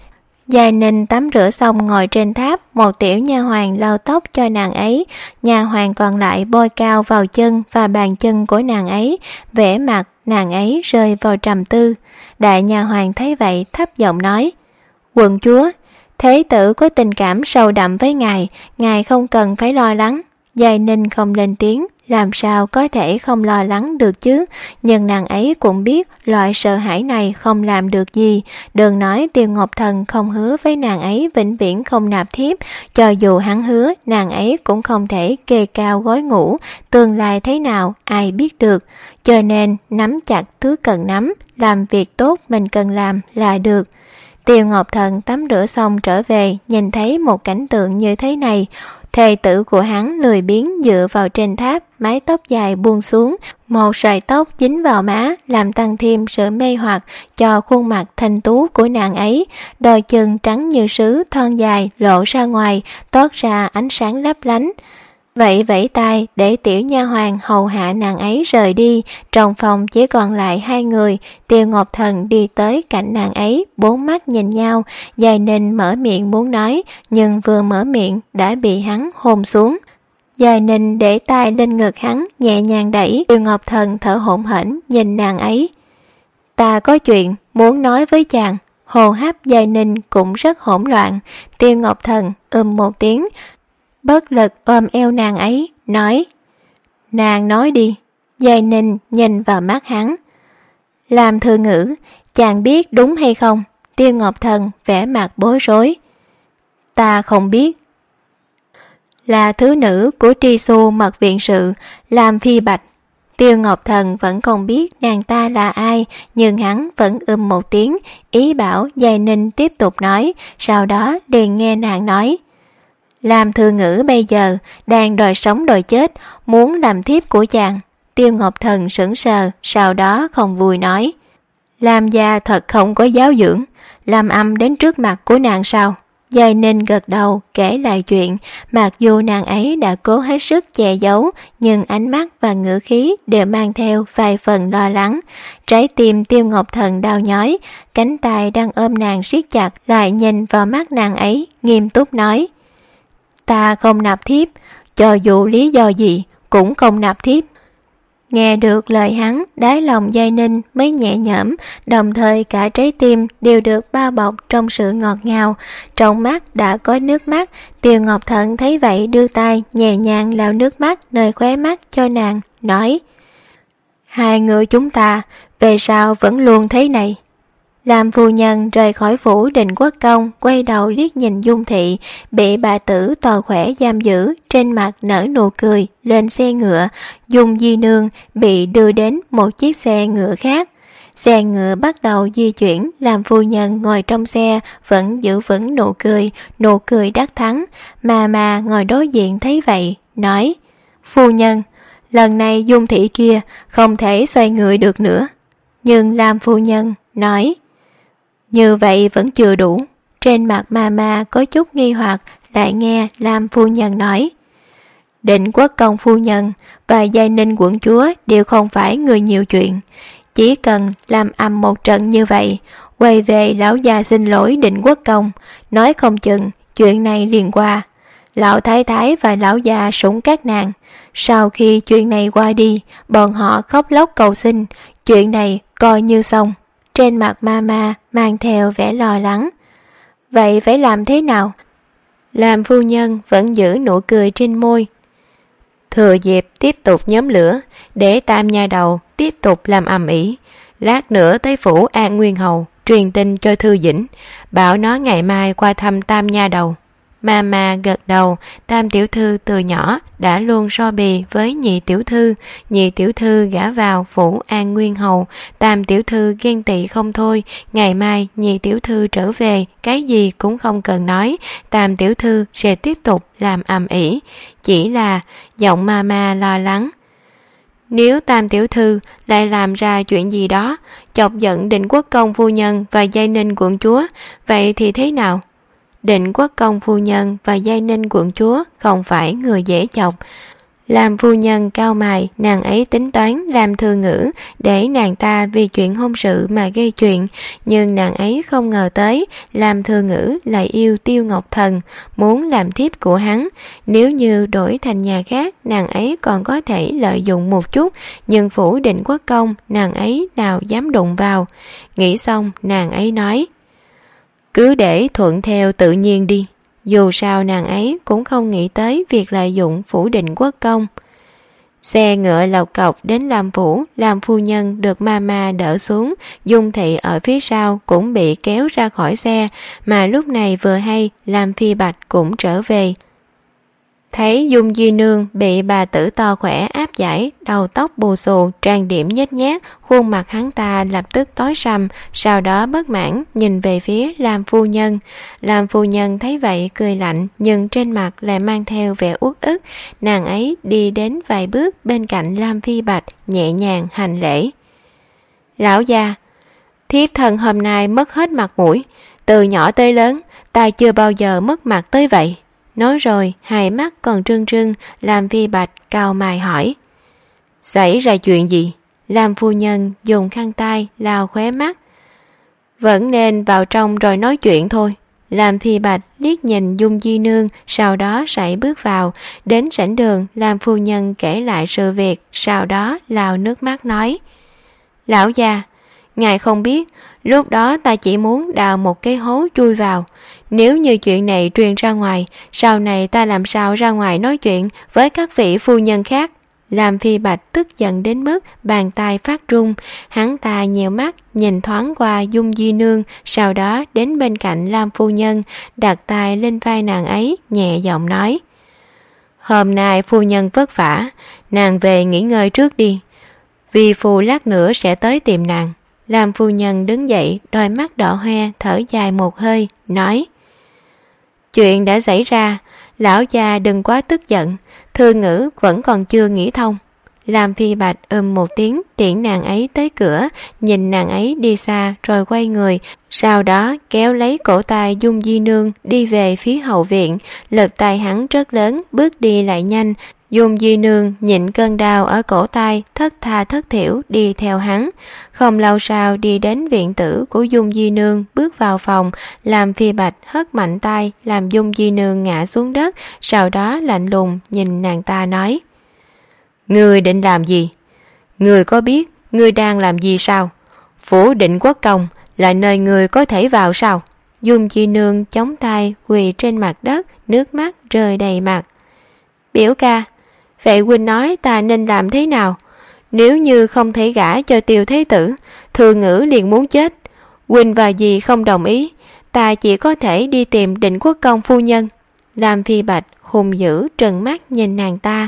Giai Ninh tắm rửa xong ngồi trên tháp, một tiểu nha hoàn lau tóc cho nàng ấy, nha hoàn còn lại bôi cao vào chân và bàn chân của nàng ấy, vẻ mặt nàng ấy rơi vào trầm tư. Đại nha hoàn thấy vậy thấp giọng nói: "Quận chúa, thế tử có tình cảm sâu đậm với ngài, ngài không cần phải lo lắng." Giai Ninh không lên tiếng, làm sao có thể không lo lắng được chứ, nhưng nàng ấy cũng biết loại sợ hãi này không làm được gì. Đừng nói Tiêu Ngọc Thần không hứa với nàng ấy vĩnh viễn không nạp thiếp, cho dù hắn hứa, nàng ấy cũng không thể kê cao gối ngủ, tương lai thế nào ai biết được. Cho nên nắm chặt thứ cần nắm, làm việc tốt mình cần làm là được. Tiêu Ngọc Thần tắm rửa xong trở về, nhìn thấy một cảnh tượng như thế này. Thê tử của hắn lười biếng dựa vào trên tháp, mái tóc dài buông xuống, một sợi tóc dính vào má, làm tăng thêm sự mê hoặc cho khuôn mặt thanh tú của nàng ấy. Đôi chân trắng như sứ thon dài lộ ra ngoài, toát ra ánh sáng lấp lánh. Vậy vẫy tay để tiểu nha hoàn hầu hạ nàng ấy rời đi. Trong phòng chỉ còn lại hai người. Tiêu Ngọc Thần đi tới cạnh nàng ấy, bốn mắt nhìn nhau. Giai Ninh mở miệng muốn nói, nhưng vừa mở miệng đã bị hắn hôn xuống. Giai Ninh để tay lên ngực hắn, nhẹ nhàng đẩy. Tiêu Ngọc Thần thở hổn hển nhìn nàng ấy. "Ta có chuyện muốn nói với chàng." Hô hấp Giai Ninh cũng rất hỗn loạn. Tiêu Ngọc Thần ừm một tiếng, bất lực ôm eo nàng ấy, nói: "Nàng nói đi." Giai Ninh nhìn vào mắt hắn. "Làm thư ngữ, chàng biết đúng hay không?" Tiêu Ngọc Thần vẻ mặt bối rối. "Ta không biết." "Là thứ nữ của Tri Xu mật viện sự, làm phi bạch." Tiêu Ngọc Thần vẫn không biết nàng ta là ai, nhưng hắn vẫn ưm một tiếng, ý bảo Giai Ninh tiếp tục nói, sau đó liền nghe nàng nói: "Làm thư ngữ bây giờ đang đòi sống đòi chết, muốn làm thiếp của chàng." Tiêu Ngọc Thần sững sờ, sau đó không vui nói: "Làm già thật không có giáo dưỡng, làm âm đến trước mặt của nàng sao?" Giai Ninh gật đầu kể lại chuyện, mặc dù nàng ấy đã cố hết sức che giấu, nhưng ánh mắt và ngữ khí đều mang theo vài phần lo lắng. Trái tim Tiêu Ngọc Thần đau nhói, cánh tay đang ôm nàng siết chặt lại nhìn vào mắt nàng ấy, nghiêm túc nói: "Ta không nạp thiếp, cho dù lý do gì cũng không nạp thiếp." Nghe được lời hắn, đáy lòng Giai Ninh mới nhẹ nhõm, đồng thời cả trái tim đều được bao bọc trong sự ngọt ngào. Trong mắt đã có nước mắt. Tiêu Ngọc Thần thấy vậy đưa tay nhẹ nhàng lau nước mắt nơi khóe mắt cho nàng, nói: "Hai người chúng ta về sau vẫn luôn thế này." Làm phu nhân rời khỏi phủ Định Quốc Công, quay đầu liếc nhìn Dung Thị, bị bà tử to khỏe giam giữ, trên mặt nở nụ cười, lên xe ngựa. Dung Di Nương bị đưa đến một chiếc xe ngựa khác. Xe ngựa bắt đầu di chuyển, làm phu nhân ngồi trong xe vẫn giữ vững nụ cười, nụ cười đắc thắng. Mà mà ngồi đối diện thấy vậy, nói: "Phu nhân, lần này Dung Thị kia không thể xoay người được nữa." Nhưng làm phu nhân nói: "Như vậy vẫn chưa đủ." Trên mặt Mama có chút nghi hoặc, lại nghe Lam phu nhân nói: "Định Quốc Công phu nhân và Giai Ninh quận chúa đều không phải người nhiều chuyện. Chỉ cần làm âm một trận như vậy, quay về lão già xin lỗi Định Quốc Công, nói không chừng chuyện này liền qua. Lão thái thái và lão già sủng các nàng. Sau khi chuyện này qua đi, bọn họ khóc lóc cầu xin, chuyện này coi như xong." Trên mặt Mama mang theo vẻ lo lắng. "Vậy phải làm thế nào?" Làm phu nhân vẫn giữ nụ cười trên môi. "Thừa dịp tiếp tục nhóm lửa, để Tam nha đầu tiếp tục làm ầm ĩ. Lát nữa tới phủ An Nguyên Hầu, truyền tin cho Thư Dĩnh, bảo nó ngày mai qua thăm Tam nha đầu." Mama gật đầu. Tam tiểu thư từ nhỏ đã luôn so bì với nhị tiểu thư. Nhị tiểu thư gả vào phủ An Nguyên Hầu, Tam tiểu thư ghen tị không thôi. Ngày mai nhị tiểu thư trở về, cái gì cũng không cần nói, Tam tiểu thư sẽ tiếp tục làm ầm ĩ. Chỉ là giọng Mama lo lắng: "Nếu Tam tiểu thư lại làm ra chuyện gì đó, chọc giận Định Quốc Công phu nhân và Giai Ninh quận chúa, vậy thì thế nào?" Định Quốc Công phu nhân và Giai Ninh quận chúa không phải người dễ chọc. Làm phu nhân cau mày, nàng ấy tính toán làm Thư Ngữ để nàng ta vì chuyện hôn sự mà gây chuyện, nhưng nàng ấy không ngờ tới làm Thư Ngữ lại yêu Tiêu Ngọc Thần, muốn làm thiếp của hắn. Nếu như đổi thành nhà khác, nàng ấy còn có thể lợi dụng một chút, nhưng phủ Định Quốc công nàng ấy nào dám đụng vào. Nghĩ xong, nàng ấy nói: cứ để thuận theo tự nhiên đi. Dù sao nàng ấy cũng không nghĩ tới việc lợi dụng phủ Định Quốc công. Xe ngựa lộc cộc đến Lam phủ, Lam phu nhân được mama đỡ xuống, Dung thị ở phía sau cũng bị kéo ra khỏi xe, mà lúc này vừa hay Lam Phi Bạch cũng trở về. Thấy Dung Di Nương bị bà tử to khỏe áp giải, đầu tóc bù xù, trang điểm nhếch nhác, khuôn mặt hắn ta lập tức tối sầm, sau đó bất mãn nhìn về phía Lam phu nhân. Lam phu nhân thấy vậy cười lạnh, nhưng trên mặt lại mang theo vẻ uất ức. Nàng ấy đi đến vài bước bên cạnh Lam Phi Bạch, nhẹ nhàng hành lễ. Lão gia, thiếp thần hôm nay mất hết mặt mũi, từ nhỏ tới lớn ta chưa bao giờ mất mặt tới vậy. Nói rồi, hai mắt còn trưng trưng, Lam Phi Bạch cau mày hỏi: xảy ra chuyện gì? Lam phu nhân dùng khăn tay lau khóe mắt: vẫn nên vào trong rồi nói chuyện thôi. Lam Phi Bạch liếc nhìn Dung Di Nương, sau đó sải bước vào. Đến sảnh đường, Lam phu nhân kể lại sự việc, sau đó lau nước mắt nói: lão gia, ngài không biết, lúc đó ta chỉ muốn đào một cái hố chui vào. Nếu như chuyện này truyền ra ngoài, sau này ta làm sao ra ngoài nói chuyện với các vị phu nhân khác? Lam Phi Bạch tức giận đến mức bàn tay phát run. Hắn ta nhèo mắt nhìn thoáng qua Dung Di Nương, sau đó đến bên cạnh Lam phu nhân, đặt tay lên vai nàng ấy, nhẹ giọng nói: hôm nay phu nhân vất vả, nàng về nghỉ ngơi trước đi, vì phu lát nữa sẽ tới tìm nàng. Lam phu nhân đứng dậy, đôi mắt đỏ hoe, thở dài một hơi, nói: chuyện đã xảy ra, lão gia đừng quá tức giận, Thư Ngữ vẫn còn chưa nghĩ thông. Lam Phi Bạch ừm một tiếng, tiễn nàng ấy tới cửa, nhìn nàng ấy đi xa rồi quay người, sau đó kéo lấy cổ tay Dung Di Nương đi về phía hậu viện. Lực tay hắn rất lớn, bước đi lại nhanh. Dung Di Nương nhịn cơn đau ở cổ tay, thất tha thất thểu đi theo hắn. Không lâu sau đi đến viện tử của Dung Di Nương, bước vào phòng, Lam Phi Bạch hất mạnh tay làm Dung Di Nương ngã xuống đất, sau đó lạnh lùng nhìn nàng ta nói: ngươi định làm gì? Ngươi có biết ngươi đang làm gì sao? Phủ Định Quốc công là nơi ngươi có thể vào sao? Dung Di Nương chống tay quỳ trên mặt đất, nước mắt rơi đầy mặt. Biểu ca, vậy huynh nói ta nên làm thế nào? Nếu như không thể gả cho Tiêu Thế Tử, Thư Ngữ liền muốn chết. Huynh và dì không đồng ý, ta chỉ có thể đi tìm Định Quốc công phu nhân. Lam Phi Bạch hung dữ trừng mắt nhìn nàng ta.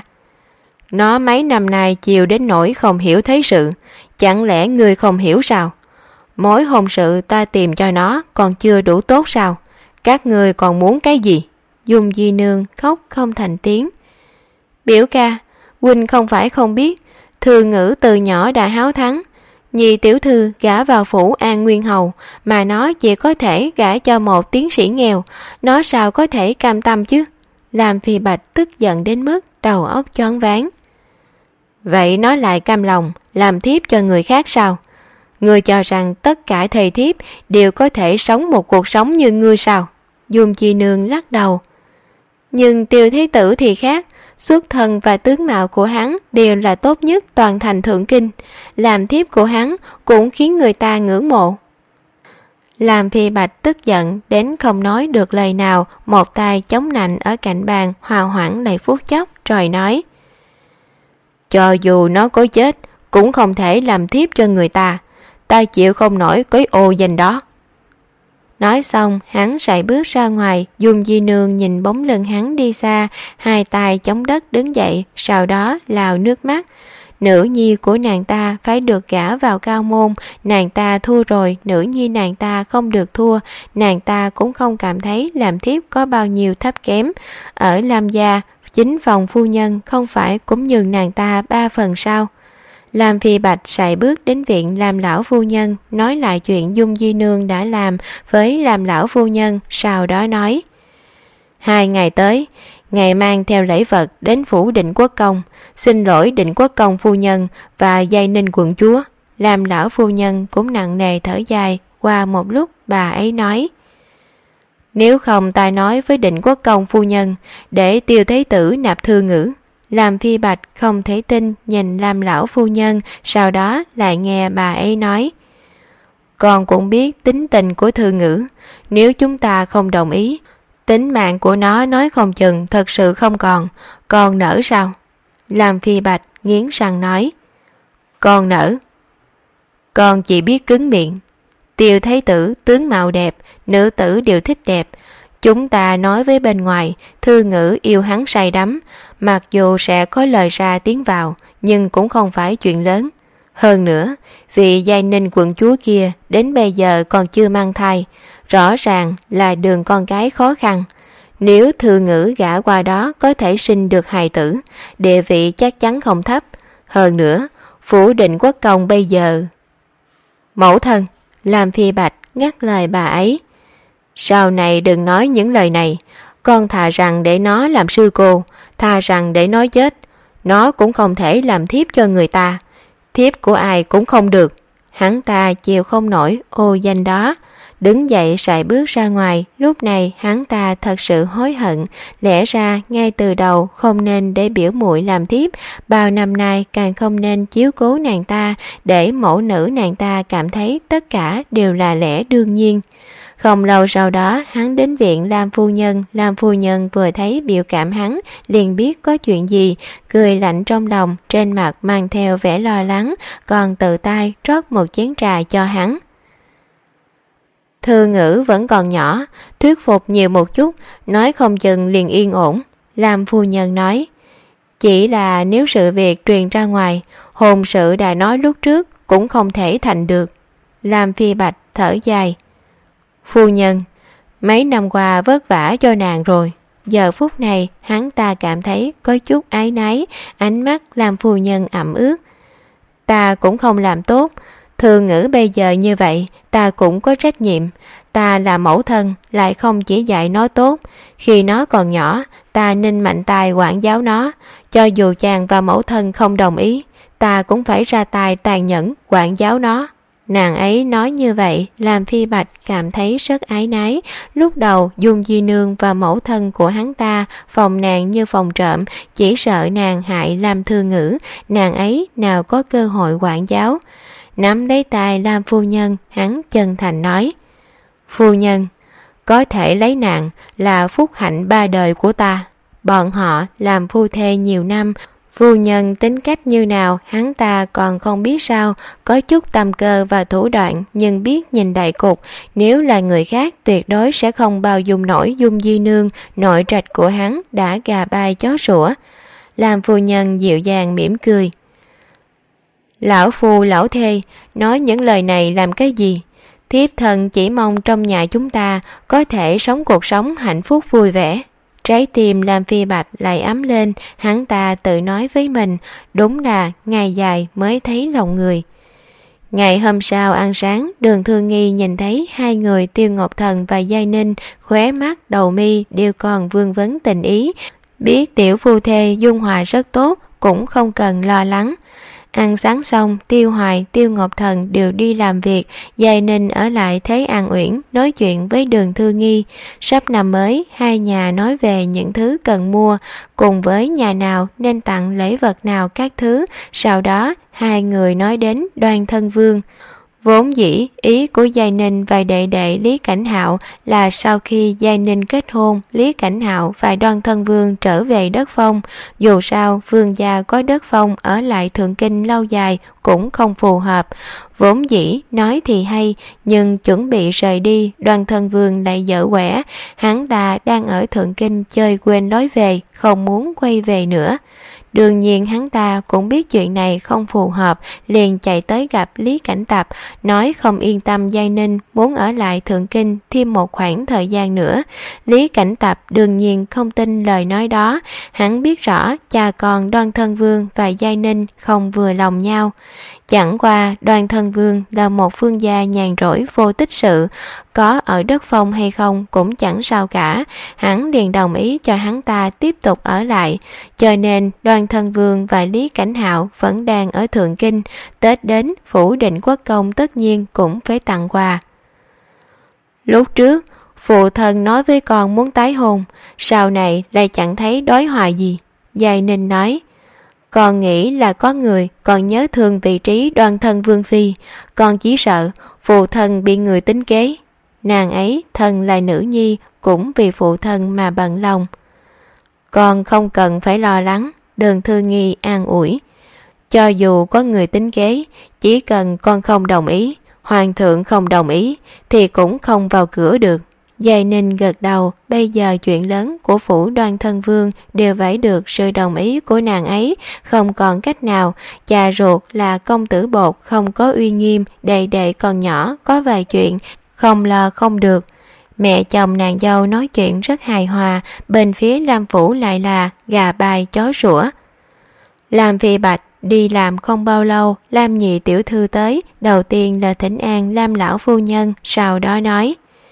Nó mấy năm nay chiều đến nỗi không hiểu thế sự, chẳng lẽ ngươi không hiểu sao? Mối hôn sự ta tìm cho nó còn chưa đủ tốt sao? Các ngươi còn muốn cái gì? Dung Di Nương khóc không thành tiếng. Biểu ca, huynh không phải không biết, Thư Ngữ từ nhỏ đã háo thắng. Nhị tiểu thư gả vào phủ An Nguyên Hầu, mà nó chỉ có thể gả cho một tiến sĩ nghèo, nó sao có thể cam tâm chứ? Lam Phi Bạch tức giận đến mức đầu óc choáng váng. Vậy nó lại cam lòng làm thiếp cho người khác sao? Ngươi cho rằng tất cả thầy thiếp đều có thể sống một cuộc sống như ngươi sao? Dung Chi Nương lắc đầu. Nhưng Tiêu Thế Tử thì khác, xuất thân và tướng mạo của hắn đều là tốt nhất toàn thành Thượng Kinh, làm thiếp của hắn cũng khiến người ta ngưỡng mộ. Lam Phi Bạch tức giận đến không nói được lời nào, một tay chống nạnh ở cạnh bàn, hòa hoãn lại phút chốc rồi nói: cho dù nó có chết cũng không thể làm thiếp cho người ta, ta chịu không nổi cái ô danh đó. Nói xong hắn sải bước ra ngoài. Dung Di Nương nhìn bóng lưng hắn đi xa, hai tay chống đất đứng dậy, sau đó lau nước mắt. Nữ nhi của nàng ta phải được gả vào cao môn, nàng ta thua rồi, nữ nhi nàng ta không được thua, nàng ta cũng không cảm thấy làm thiếp có bao nhiêu thấp kém. Ở Lam gia, chính phòng phu nhân không phải cũng nhường nàng ta ba phần sao? Lam Phi Bạch sải bước đến viện Lam lão phu nhân, nói lại chuyện Dung Di Nương đã làm với Lam lão phu nhân, sau đó nói: hai ngày tới, Ngài mang theo lễ vật đến phủ Định Quốc Công, xin lỗi Định Quốc Công phu nhân và Giai Ninh quận chúa. Làm lão phu nhân cũng nặng nề thở dài. Qua một lúc bà ấy nói: Nếu không ta nói với Định Quốc Công phu nhân để Tiêu Thế Tử nạp Thư Ngữ. Làm Phi Bạch không thể tin nhìn Lam lão phu nhân, sau đó lại nghe bà ấy nói: Con cũng biết tính tình của Thư Ngữ, nếu chúng ta không đồng ý, tính mạng của nó nói không chừng thật sự không còn. Con nỡ sao? Lam Phi Bạch nghiến răng nói: Con nỡ? Con chỉ biết cứng miệng. Tiêu Thế Tử tướng mạo đẹp, nữ tử đều thích đẹp. Chúng ta nói với bên ngoài Thư Ngữ yêu hắn say đắm, mặc dù sẽ có lời ra tiếng vào, nhưng cũng không phải chuyện lớn. Hơn nữa, vị Giai Ninh quận chúa kia đến bây giờ còn chưa mang thai, rõ ràng là đường con gái khó khăn. Nếu Thư Ngữ gả qua đó có thể sinh được hài tử, địa vị chắc chắn không thấp. Hơn nữa, phủ Định Quốc Công bây giờ... Mẫu thân, Lam Phi Bạch ngắt lời bà ấy: Sau này đừng nói những lời này. Con thà rằng để nó làm sư cô, thà rằng để nó chết. Nó cũng không thể làm thiếp cho người ta. Thiếp của ai cũng không được. Hắn ta chịu không nổi ô danh đó, đứng dậy sải bước ra ngoài. Lúc này hắn ta thật sự hối hận, lẽ ra ngay từ đầu không nên để biểu muội làm thiếp, bao năm nay càng không nên chiếu cố nàng ta, để mẫu nữ nàng ta cảm thấy tất cả đều là lẽ đương nhiên. Không lâu sau đó hắn đến viện Lam phu nhân. Lam phu nhân vừa thấy biểu cảm hắn liền biết có chuyện gì, cười lạnh trong lòng, trên mặt mang theo vẻ lo lắng, còn tự tay rót một chén trà cho hắn. Thư Ngữ vẫn còn nhỏ, thuyết phục nhiều một chút, nói không chừng liền yên ổn. Lam phu nhân nói: Chỉ là nếu sự việc truyền ra ngoài, hôn sự đã nói lúc trước cũng không thể thành được. Lam Phi Bạch thở dài: Phu nhân, mấy năm qua vất vả cho nàng rồi. Giờ phút này hắn ta cảm thấy có chút áy náy, ánh mắt Lam phu nhân ẩm ướt. Ta cũng không làm tốt. Thư Ngữ bây giờ như vậy, ta cũng có trách nhiệm. Ta là mẫu thân, lại không chỉ dạy nó tốt. Khi nó còn nhỏ, ta nên mạnh tay quản giáo nó. Cho dù chàng và mẫu thân không đồng ý, ta cũng phải ra tay tàn nhẫn quản giáo nó. Nàng ấy nói như vậy, làm Phi Bạch cảm thấy rất áy náy. Lúc đầu Dung Di Nương và mẫu thân của hắn ta phòng nàng như phòng trộm, chỉ sợ nàng hại Lam Thư Ngữ, nàng ấy nào có cơ hội quản giáo. Nắm lấy tay Lam phu nhân, hắn chân thành nói: Phu nhân, có thể lấy nàng là phúc hạnh ba đời của ta. Bọn họ làm phu thê nhiều năm, phu nhân tính cách như nào hắn ta còn không biết sao, có chút tâm cơ và thủ đoạn, nhưng biết nhìn đại cục. Nếu là người khác tuyệt đối sẽ không bao dung nổi Dung Di Nương, nội trạch của hắn đã gà bay chó sủa. Làm phu nhân dịu dàng mỉm cười: Lão phu lão thê nói những lời này làm cái gì? Thiếp thân chỉ mong trong nhà chúng ta có thể sống cuộc sống hạnh phúc vui vẻ. Trái tim Lam Phi Bạch lại ấm lên, hắn ta tự nói với mình, đúng là ngày dài mới thấy lòng người. Ngày hôm sau ăn sáng, Đường Thương Nghi nhìn thấy hai người Tiêu Ngọc Thần và Giai Ninh, khóe mắt đầu mi đều còn vương vấn tình ý, biết tiểu phu thê dung hòa rất tốt, cũng không cần lo lắng. Ăn sáng xong, Tiêu Hoài, Tiêu Ngọc Thần đều đi làm việc, Giai Ninh ở lại Thế An Uyển nói chuyện với Đường Thư Nghi. Sắp năm mới, hai nhà nói về những thứ cần mua, cùng với nhà nào nên tặng lễ vật nào các thứ. Sau đó, hai người nói đến Đoan Thân Vương. Vốn dĩ, ý của Giai Ninh và đệ đệ Lý Cảnh Hạo là sau khi Giai Ninh kết hôn, Lý Cảnh Hạo và Đoan Thân Vương trở về đất phong. Dù sao, vương gia có đất phong ở lại Thượng Kinh lâu dài cũng không phù hợp. Vốn dĩ, nói thì hay, nhưng chuẩn bị rời đi, Đoan Thân Vương lại dở quẻ. Hắn ta đang ở Thượng Kinh chơi quên lối về, không muốn quay về nữa. Đương nhiên hắn ta cũng biết chuyện này không phù hợp, liền chạy tới gặp Lý Cảnh Tập, nói không yên tâm Giai Ninh muốn ở lại Thượng Kinh thêm một khoảng thời gian nữa. Lý Cảnh Tập đương nhiên không tin lời nói đó, hắn biết rõ cha con Đoan Thân Vương và Giai Ninh không vừa lòng nhau. Chẳng qua Đoan Thân Vương là một phương gia nhàn rỗi vô tích sự, có ở đất Phong hay không cũng chẳng sao cả, hắn liền đồng ý cho hắn ta tiếp tục ở lại, cho nên Đoan Thân Vương và Lý Cảnh Hạo vẫn đang ở Thượng Kinh, Tết đến phủ Định Quốc Công tất nhiên cũng phải tặng quà. Lúc trước, phụ thân nói với con muốn tái hôn, sau này lại chẳng thấy đối hòa gì. Giai Ninh nói, con nghĩ là có người còn nhớ thương vị trí Đoan Thân Vương phi, con chỉ sợ phụ thân bị người tính kế. Nàng ấy thân là nữ nhi, cũng vì phụ thân mà bận lòng. Con không cần phải lo lắng, Đường Thư Nghi an ủi. Cho dù có người tính kế, chỉ cần con không đồng ý, hoàng thượng không đồng ý, thì cũng không vào cửa được. Giai Ninh gật đầu, bây giờ chuyện lớn của phủ Đoan Thân Vương đều phải được sự đồng ý của nàng ấy, không còn cách nào. Cha ruột là công tử Bột không có uy nghiêm, đệ đệ còn nhỏ, có vài chuyện không lo không được. Mẹ chồng nàng dâu nói chuyện rất hài hòa, bên phía Lam phủ lại là gà bay chó sủa. Lam Phi Bạch đi làm không bao lâu, Lam nhị tiểu thư tới, đầu tiên là thỉnh an Lam lão phu nhân, sau đó nói: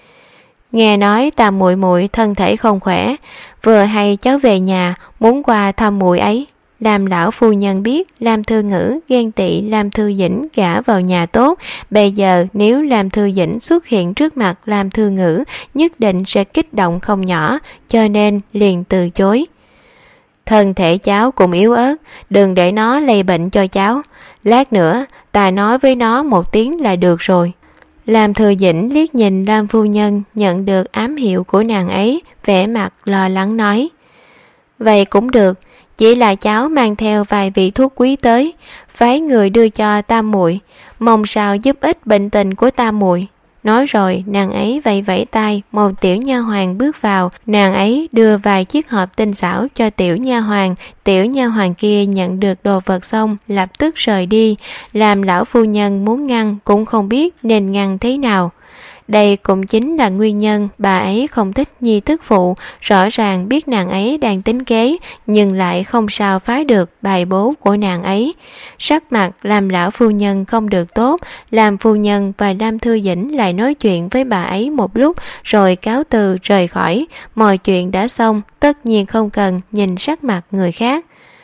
Nghe nói Tam muội muội thân thể không khỏe, vừa hay cháu về nhà muốn qua thăm muội ấy. Lam lão phu nhân biết Lam Thư Ngữ ghen tị Lam Thư Dĩnh gả vào nhà tốt, bây giờ nếu Lam Thư Dĩnh xuất hiện trước mặt Lam Thư Ngữ nhất định sẽ kích động không nhỏ, cho nên liền từ chối. Thân thể cháu cũng yếu ớt, đừng để nó lây bệnh cho cháu, lát nữa ta nói với nó một tiếng là được rồi. Lam Thư Dĩnh liếc nhìn Lam phu nhân, nhận được ám hiệu của nàng ấy, vẻ mặt lo lắng nói: Vậy cũng được, chỉ là cháu mang theo vài vị thuốc quý tới, phái người đưa cho Tam muội, mong sao giúp ích bệnh tình của Tam muội. Nói rồi nàng ấy vẫy vẫy tay, một tiểu nha hoàn bước vào, nàng ấy đưa vài chiếc hộp tinh xảo cho tiểu nha hoàn. Tiểu nha hoàn kia nhận được đồ vật xong lập tức rời đi, làm lão phu nhân muốn ngăn cũng không biết nên ngăn thế nào. Đây cũng chính là nguyên nhân bà ấy không thích nhi tức phụ, rõ ràng biết nàng ấy đang tính kế nhưng lại không sao phá được bài bố của nàng ấy. Sắc mặt làm lão phu nhân không được tốt, làm phu nhân và Lam Thư Dĩnh lại nói chuyện với bà ấy một lúc rồi cáo từ rời khỏi. Mọi chuyện đã xong, tất nhiên không cần nhìn sắc mặt người khác.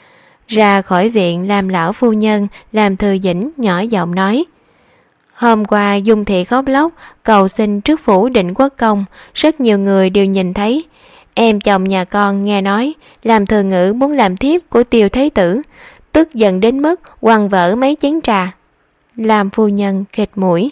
Ra khỏi viện làm lão phu nhân, Lam Thư Dĩnh nhỏ giọng nói: Hôm qua Dung Thị khóc lóc cầu xin trước phủ Định Quốc Công, rất nhiều người đều nhìn thấy. Em chồng nhà con nghe nói Lam Thư Ngữ muốn làm thiếp của Tiêu Thế Tử, tức giận đến mức quăng vỡ mấy chén trà. Lam phu nhân khịt mũi: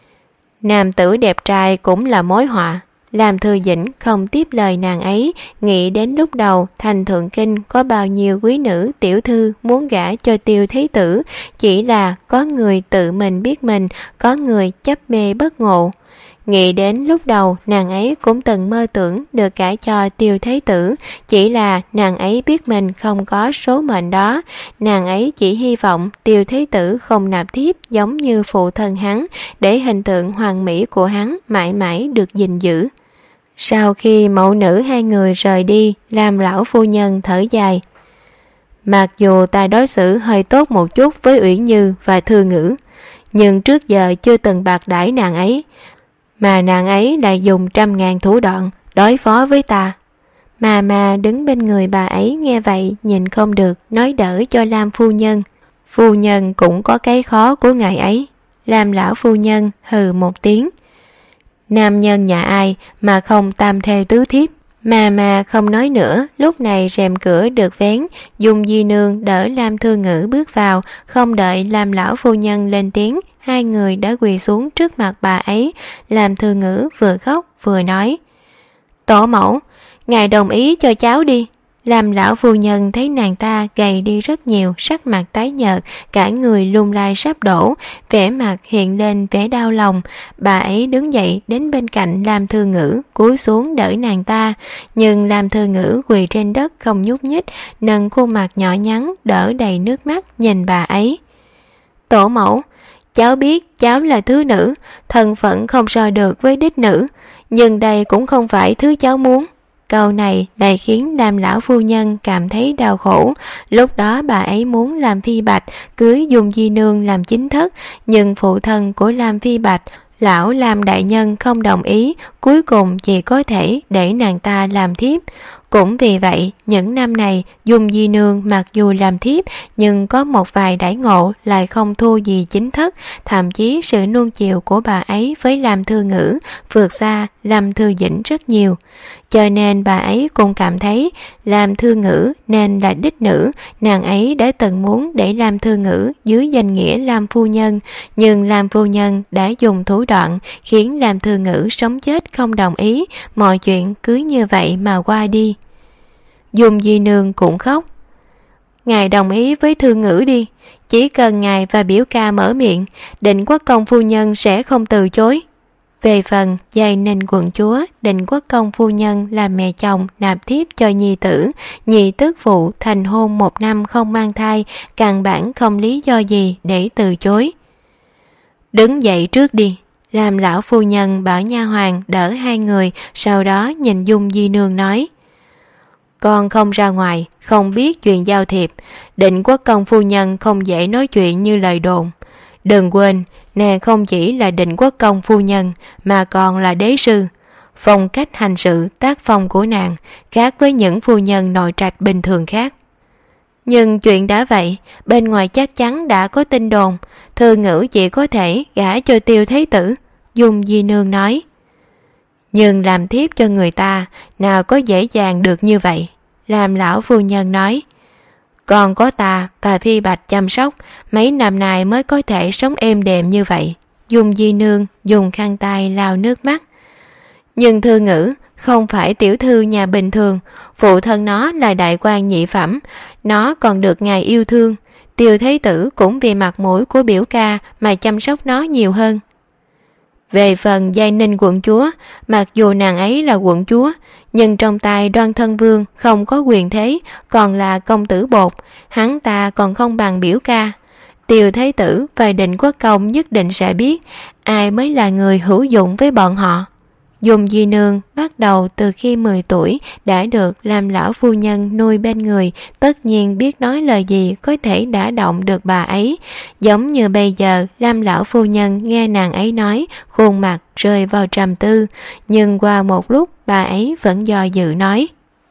Nam tử đẹp trai cũng là mối họa. Lam Thư Dĩnh không tiếp lời nàng ấy, nghĩ đến lúc đầu thành Thượng Kinh có bao nhiêu quý nữ tiểu thư muốn gả cho Tiêu Thế Tử, chỉ là có người tự mình biết mình, có người chấp mê bất ngộ. Nghĩ đến lúc đầu nàng ấy cũng từng mơ tưởng được gả cho Tiêu Thế Tử, chỉ là nàng ấy biết mình không có số mệnh đó. Nàng ấy chỉ hy vọng Tiêu Thế Tử không nạp thiếp giống như phụ thân hắn, để hình tượng hoàn mỹ của hắn mãi mãi được gìn giữ. Sau khi mẫu nữ hai người rời đi, làm lão phu nhân thở dài: Mặc dù ta đối xử hơi tốt một chút với Uyển Như và Thư Ngữ, nhưng trước giờ chưa từng bạc đãi nàng ấy, mà nàng ấy lại dùng trăm ngàn thủ đoạn đối phó với ta. Mà mà đứng bên người bà ấy nghe vậy nhìn không được, nói đỡ cho Lam phu nhân: Phu nhân cũng có cái khó của ngài ấy. Lam lão phu nhân hừ một tiếng: Nam nhân nhà ai mà không tam thê tứ thiếp. Mà mà không nói nữa, lúc này rèm cửa được vén, Dung Di Nương đỡ Lam Thư Ngữ bước vào, không đợi Lam lão phu nhân lên tiếng, hai người đã quỳ xuống trước mặt bà ấy. Lam Thư Ngữ vừa khóc vừa nói: Tổ mẫu, ngài đồng ý cho cháu đi. Lam lão phu nhân thấy nàng ta gầy đi rất nhiều, sắc mặt tái nhợt, cả người lung lay sắp đổ, vẻ mặt hiện lên vẻ đau lòng. Bà ấy đứng dậy đến bên cạnh Lam Thư Ngữ, cúi xuống đỡ nàng ta, nhưng Lam Thư Ngữ quỳ trên đất không nhúc nhích, nâng khuôn mặt nhỏ nhắn đỡ đầy nước mắt nhìn bà ấy. Tổ mẫu, cháu biết cháu là thứ nữ, thân phận không so được với đích nữ, nhưng đây cũng không phải thứ cháu muốn. Câu này lại khiến Lam lão phu nhân cảm thấy đau khổ. Lúc đó bà ấy muốn Lam Phi Bạch cưới Dung Di Nương làm chính thất, nhưng phụ thân của Lam Phi Bạch Lão Lam đại nhân không đồng ý, cuối cùng chỉ có thể để nàng ta làm thiếp. Cũng vì vậy, những năm này, Dung Di Nương mặc dù làm thiếp, nhưng có một vài đãi ngộ lại không thua gì chính thất, thậm chí sự nuông chiều của bà ấy với Lam Thư Ngữ vượt xa Lam Thư Dĩnh rất nhiều. Cho nên bà ấy cũng cảm thấy Lam Thư Ngữ nên là đích nữ, nàng ấy đã từng muốn để Lam Thư Ngữ dưới danh nghĩa Lam Phu Nhân, nhưng Lam Phu Nhân đã dùng thủ đoạn khiến Lam Thư Ngữ sống chết không đồng ý, mọi chuyện cứ như vậy mà qua đi. Dung Di Nương cũng khóc. Ngài đồng ý với Thư Ngữ đi, chỉ cần ngài và biểu ca mở miệng, Định Quốc Công phu nhân sẽ không từ chối. Về phần Giai Ninh quận chúa, Định Quốc Công phu nhân là mẹ chồng nạp thiếp cho nhi tử, nhị tức phụ thành hôn một năm không mang thai, căn bản không lý do gì để từ chối. Đứng dậy trước đi, làm lão phu nhân bảo nha hoàn đỡ hai người, sau đó nhìn Dung Di Nương nói: Con không ra ngoài, không biết chuyện giao thiệp, Định Quốc Công phu nhân không dễ nói chuyện như lời đồn. Đừng quên, nàng không chỉ là Định Quốc Công phu nhân mà còn là đế sư. Phong cách hành sự, tác phong của nàng khác với những phu nhân nội trạch bình thường khác. Nhưng chuyện đã vậy, bên ngoài chắc chắn đã có tin đồn, Thư Ngữ chỉ có thể gả cho Tiêu Thế Tử. Dung Di Nương nói. Nhưng làm thiếp cho người ta nào có dễ dàng được như vậy. Làm lão phu nhân nói: Còn có ta và Phi Bạch chăm sóc, mấy năm nay mới có thể sống êm đềm như vậy. Dung Di Nương dùng khăn tay lau nước mắt. Nhưng Thư Ngữ không phải tiểu thư nhà bình thường, phụ thân nó là đại quan nhị phẩm, nó còn được ngài yêu thương. Tiêu Thế Tử cũng vì mặt mũi của biểu ca mà chăm sóc nó nhiều hơn. Về phần Giai Ninh quận chúa, mặc dù nàng ấy là quận chúa, nhưng trong tay Đoan Thân Vương không có quyền thế, còn là công tử bột, hắn ta còn không bằng biểu ca. Tiêu Thế Tử và Định Quốc Công nhất định sẽ biết ai mới là người hữu dụng với bọn họ. Dung Di Nương bắt đầu từ khi mười tuổi đã được làm lão phu nhân nuôi bên người, tất nhiên biết nói lời gì có thể đả động được bà ấy. Giống như bây giờ, Lam lão phu nhân nghe nàng ấy nói, khuôn mặt rơi vào trầm tư, nhưng qua một lúc bà ấy vẫn do dự nói: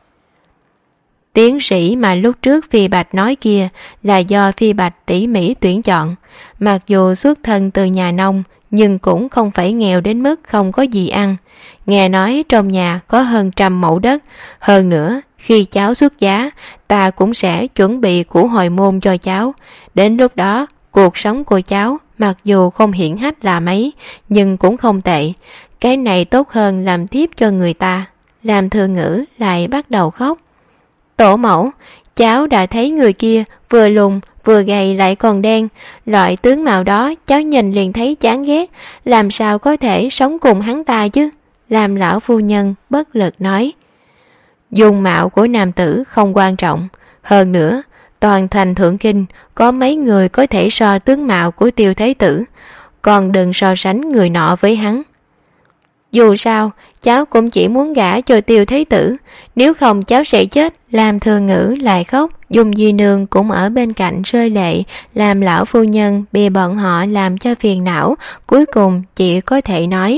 Tiến sĩ mà lúc trước Phi Bạch nói kia là do Phi Bạch tỉ mỉ tuyển chọn. Mặc dù xuất thân từ nhà nông, nhưng cũng không phải nghèo đến mức không có gì ăn. Nghe nói trong nhà có hơn trăm mẫu đất. Hơn nữa, khi cháu xuất giá, ta cũng sẽ chuẩn bị của hồi môn cho cháu. Đến lúc đó, cuộc sống của cháu mặc dù không hiển hách là mấy, nhưng cũng không tệ. Cái này tốt hơn làm thiếp cho người ta. Làm Thư Ngữ lại bắt đầu khóc. Tổ mẫu, cháu đã thấy người kia vừa lùn vừa gầy lại còn đen, loại tướng mạo đó cháu nhìn liền thấy chán ghét, làm sao có thể sống cùng hắn ta chứ? Làm lão phu nhân bất lực nói. Dung mạo của nam tử không quan trọng, hơn nữa toàn thành Thượng Kinh có mấy người có thể so tướng mạo của Tiêu Thế Tử, còn đừng so sánh người nọ với hắn. Dù sao, cháu cũng chỉ muốn gả cho Tiêu Thế Tử, nếu không cháu sẽ chết. Làm Thư Ngữ lại khóc, Dung Di Nương cũng ở bên cạnh rơi lệ, làm lão phu nhân bị bọn họ làm cho phiền não, cuối cùng chỉ có thể nói: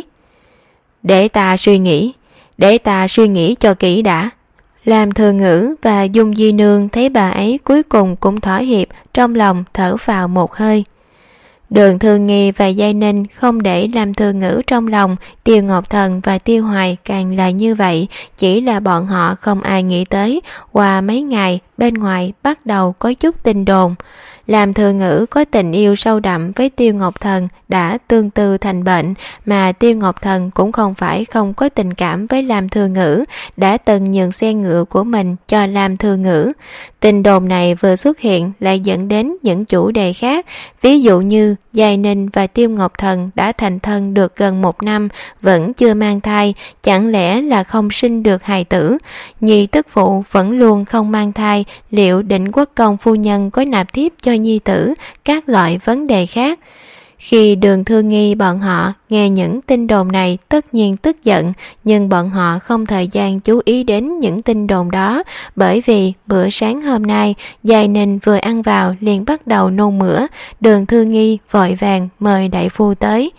Để ta suy nghĩ, để ta suy nghĩ cho kỹ đã. Làm Thư Ngữ và Dung Di Nương thấy bà ấy cuối cùng cũng thỏa hiệp, trong lòng thở phào một hơi. Đường Thư Nghi và Giai Ninh không để Làm Thư Ngữ trong lòng, Tiêu Ngọc Thần và Tiêu Hoài càng là như vậy, chỉ là bọn họ không ai nghĩ tới, qua mấy ngày bên ngoài bắt đầu có chút tin đồn. Làm Thư Ngữ có tình yêu sâu đậm với Tiêu Ngọc Thần đã tương tư thành bệnh, mà Tiêu Ngọc Thần cũng không phải không có tình cảm với Làm Thư Ngữ, đã từng nhường xe ngựa của mình cho Làm Thư Ngữ. Tin đồn này vừa xuất hiện lại dẫn đến những chủ đề khác, ví dụ như Giai Ninh và Tiêu Ngọc Thần đã thành thân được gần một năm vẫn chưa mang thai, chẳng lẽ là không sinh được hài tử? Nhi tức phụ vẫn luôn không mang thai, liệu Định Quốc Công phu nhân có nạp thiếp cho nhi tử? Các loại vấn đề khác. Khi Đường Thư Nghi bọn họ nghe những tin đồn này tất nhiên tức giận, nhưng bọn họ không thời gian chú ý đến những tin đồn đó, bởi vì bữa sáng hôm nay Giai Ninh vừa ăn vào liền bắt đầu nôn mửa. Đường Thư Nghi vội vàng mời đại phu tới.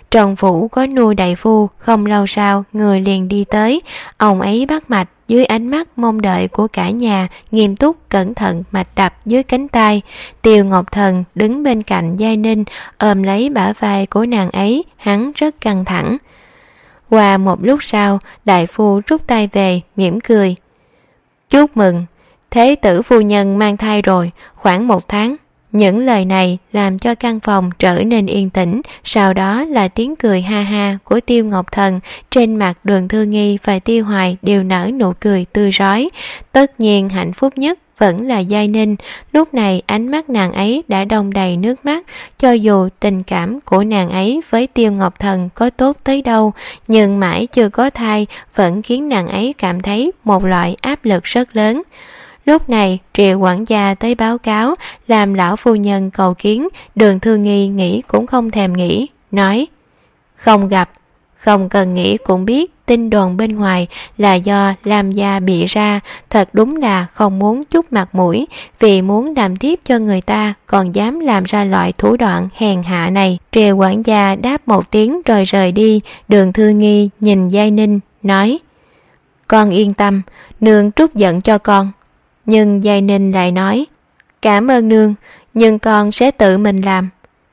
Trong phủ có nuôi đại phu, không lâu sau người liền đi tới. Ông ấy bắt mạch dưới ánh mắt mong đợi của cả nhà, nghiêm túc cẩn thận mạch đập dưới cánh tay. Tiêu Ngọc Thần đứng bên cạnh Giai Ninh, ôm lấy bả vai của nàng ấy, hắn rất căng thẳng. Qua một lúc sau, đại phu rút tay về, mỉm cười. Chúc mừng, thế tử phu nhân mang thai rồi, khoảng một tháng. Những lời này làm cho căn phòng trở nên yên tĩnh, sau đó là tiếng cười ha ha của Tiêu Ngọc Thần. Trên mặt Đường Thư Nghi và Tiêu Hoài đều nở nụ cười tươi rói. Tất nhiên hạnh phúc nhất vẫn là Giai Ninh. Lúc này ánh mắt nàng ấy đã đong đầy nước mắt. Cho dù tình cảm của nàng ấy với Tiêu Ngọc Thần có tốt tới đâu, nhưng mãi chưa có thai vẫn khiến nàng ấy cảm thấy một loại áp lực rất lớn. Lúc này Triệu quản gia tới báo cáo, làm lão phu nhân cầu kiến. Đường Thư Nghi nghĩ cũng không thèm nghĩ, nói: Không gặp, không cần nghĩ cũng biết tin đồn bên ngoài là do Lam gia bị ra. Thật đúng là không muốn chút mặt mũi, vì muốn làm tiếp cho người ta còn dám làm ra loại thủ đoạn hèn hạ này. Triệu quản gia đáp một tiếng rồi rời đi. Đường Thư Nghi nhìn Giai Ninh, nói: Con yên tâm, nương trút giận cho con. Nhưng Giai Ninh lại nói: Cảm ơn nương, nhưng con sẽ tự mình làm.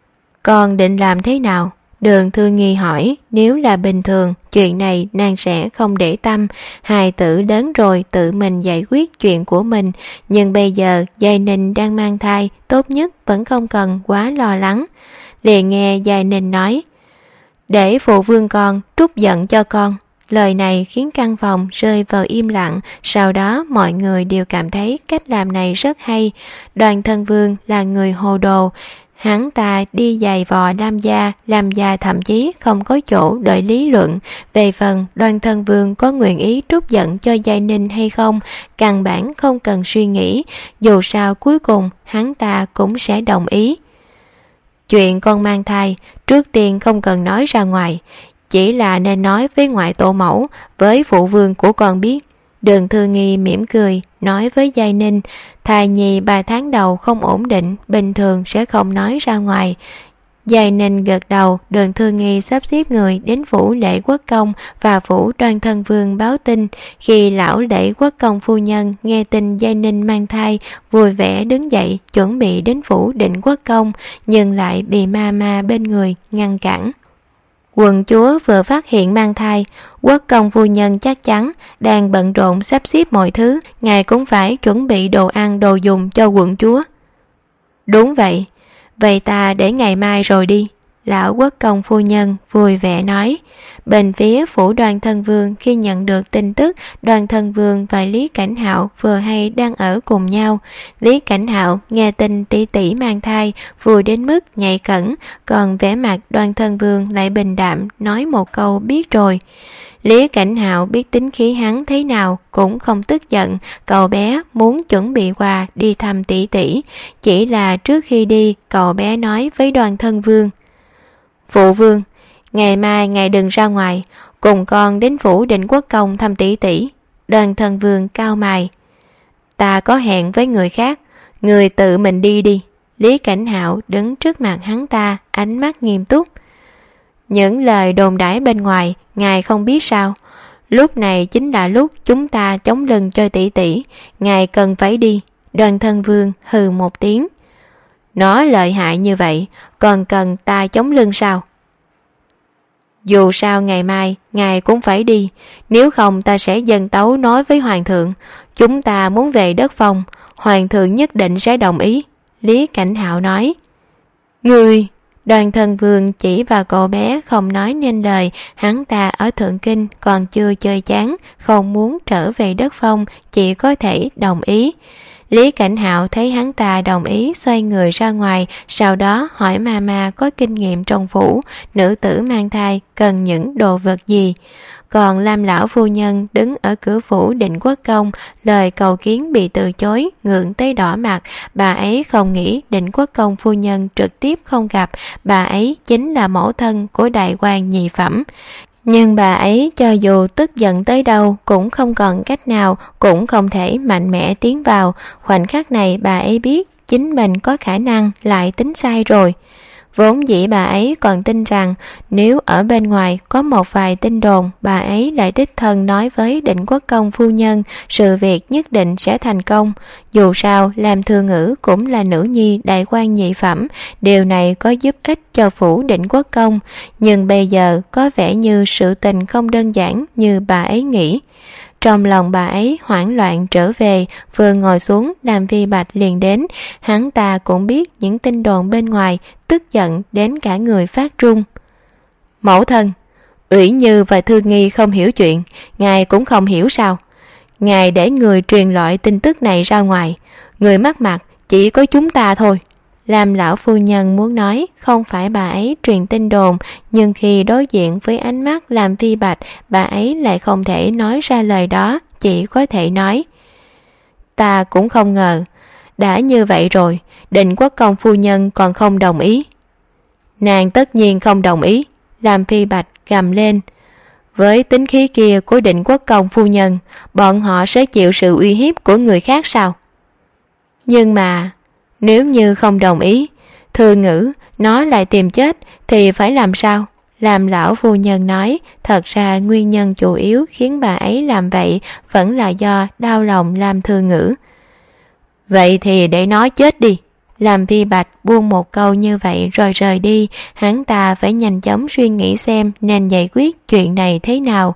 Con định làm thế nào? Đường Thư Nghi hỏi. Nếu là bình thường, chuyện này nàng sẽ không để tâm, hài tử lớn rồi tự mình giải quyết chuyện của mình. Nhưng bây giờ Giai Ninh đang mang thai, tốt nhất vẫn không cần quá lo lắng. Liền nghe Giai Ninh nói: Để phụ vương con trút giận cho con. Lời này khiến căn phòng rơi vào im lặng. Sau đó mọi người đều cảm thấy cách làm này rất hay. Đoàn Thân Vương là người hồ đồ, hắn ta đi giày vò Lam gia, Lam gia thậm chí không có chỗ đợi lý luận. Về phần Đoàn Thân Vương có nguyện ý trút giận cho Giai Ninh hay không, căn bản không cần suy nghĩ, dù sao cuối cùng hắn ta cũng sẽ đồng ý. Chuyện con mang thai trước tiên không cần nói ra ngoài, chỉ là nên nói với ngoại tổ mẫu, với phụ vương của con biết. Đường Thư Nghi mỉm cười, nói với Giai Ninh: Thai nhi ba tháng đầu không ổn định, bình thường sẽ không nói ra ngoài. Giai Ninh gật đầu. Đường Thư Nghi sắp xếp người đến phủ Lễ Quốc Công và phủ Đoan Thân Vương báo tin. Khi lão Lễ Quốc Công phu nhân nghe tin Giai Ninh mang thai, vui vẻ đứng dậy chuẩn bị đến phủ Định Quốc Công, nhưng lại bị ma ma bên người ngăn cản. Quận chúa vừa phát hiện mang thai, Quốc công phu nhân chắc chắn đang bận rộn sắp xếp mọi thứ, ngài cũng phải chuẩn bị đồ ăn đồ dùng cho quận chúa. Đúng vậy, vậy ta để ngày mai rồi đi. Lão Quốc công phu nhân vui vẻ nói. Bên phía phủ Đoan Thân Vương khi nhận được tin tức Đoan Thân Vương và Lý Cảnh Hạo vừa hay đang ở cùng nhau. Lý Cảnh Hạo nghe tin tỷ tỷ mang thai vui đến mức nhạy cẫng, còn vẻ mặt Đoan Thân Vương lại bình đạm nói một câu biết rồi. Lý Cảnh Hạo biết tính khí hắn thế nào cũng không tức giận. Cậu bé muốn chuẩn bị quà đi thăm tỷ tỷ, chỉ là trước khi đi cậu bé nói với Đoan Thân Vương: Phụ vương, ngày mai ngài đừng ra ngoài, cùng con đến phủ Định Quốc Công thăm tỷ tỷ. Đoan Thân Vương cao mày: Ta có hẹn với người khác, người tự mình đi đi. Lý Cảnh Hạo đứng trước mặt hắn ta, ánh mắt nghiêm túc: Những lời đồn đãi bên ngoài ngài không biết sao? Lúc này chính là lúc chúng ta chống lưng cho tỷ tỷ, ngài cần phải đi. Đoan Thân Vương hừ một tiếng: Nó lợi hại như vậy, còn cần ta chống lưng sao? Dù sao ngày mai ngài cũng phải đi, nếu không ta sẽ dâng tấu nói với hoàng thượng, chúng ta muốn về đất Phong, hoàng thượng nhất định sẽ đồng ý. Lý Cảnh Hạo nói. Người! Đoàn Thân Vương chỉ vào cậu bé không nói nên lời. Hắn ta ở Thượng Kinh còn chưa chơi chán, không muốn trở về đất Phong, chỉ có thể đồng ý. Lý Cảnh Hạo thấy hắn ta đồng ý, xoay người ra ngoài, sau đó hỏi mama có kinh nghiệm trong phủ, nữ tử mang thai cần những đồ vật gì. Còn Lam lão phu nhân đứng ở cửa phủ Định Quốc Công, lời cầu kiến bị từ chối, ngượng tới đỏ mặt. Bà ấy không nghĩ Định Quốc Công phu nhân trực tiếp không gặp, bà ấy chính là mẫu thân của đại quan nhị phẩm. Nhưng bà ấy cho dù tức giận tới đâu cũng không còn cách nào, cũng không thể mạnh mẽ tiến vào. Khoảnh khắc này bà ấy biết chính mình có khả năng lại tính sai rồi. Vốn dĩ bà ấy còn tin rằng nếu ở bên ngoài có một vài tin đồn, bà ấy lại đích thân nói với Định Quốc Công phu nhân, sự việc nhất định sẽ thành công. Dù sao, làm thừa ngữ cũng là nữ nhi đại quan nhị phẩm, điều này có giúp ích cho phủ Định Quốc Công. Nhưng bây giờ có vẻ như sự tình không đơn giản như bà ấy nghĩ. Trong lòng bà ấy hoảng loạn trở về, vừa ngồi xuống, Đàm Phi Bạch liền đến. Hắn ta cũng biết những tin đồn bên ngoài, tức giận đến cả người phát run. Mẫu thân, Ủy Như và Thư Nghi không hiểu chuyện, ngài cũng không hiểu sao? Ngài để người truyền loại tin tức này ra ngoài, người mắc mặt chỉ có chúng ta thôi. Làm lão phu nhân muốn nói không phải bà ấy truyền tin đồn, nhưng khi đối diện với ánh mắt Làm Phi Bạch, bà ấy lại không thể nói ra lời đó, chỉ có thể nói: Ta cũng không ngờ, đã như vậy rồi, Định Quốc Công phu nhân còn không đồng ý. Nàng tất nhiên không đồng ý, Làm Phi Bạch gầm lên. Với tính khí kia của Định Quốc Công phu nhân, bọn họ sẽ chịu sự uy hiếp của người khác sao? Nhưng mà nếu như không đồng ý, Thư Ngữ nó lại tìm chết thì phải làm sao? Làm lão phu nhân nói, thật ra nguyên nhân chủ yếu khiến bà ấy làm vậy vẫn là do đau lòng Làm Thư Ngữ. Vậy thì để nó chết đi. Làm Phi Bạch buông một câu như vậy rồi rời đi. Hắn ta phải nhanh chóng suy nghĩ xem nên giải quyết chuyện này thế nào.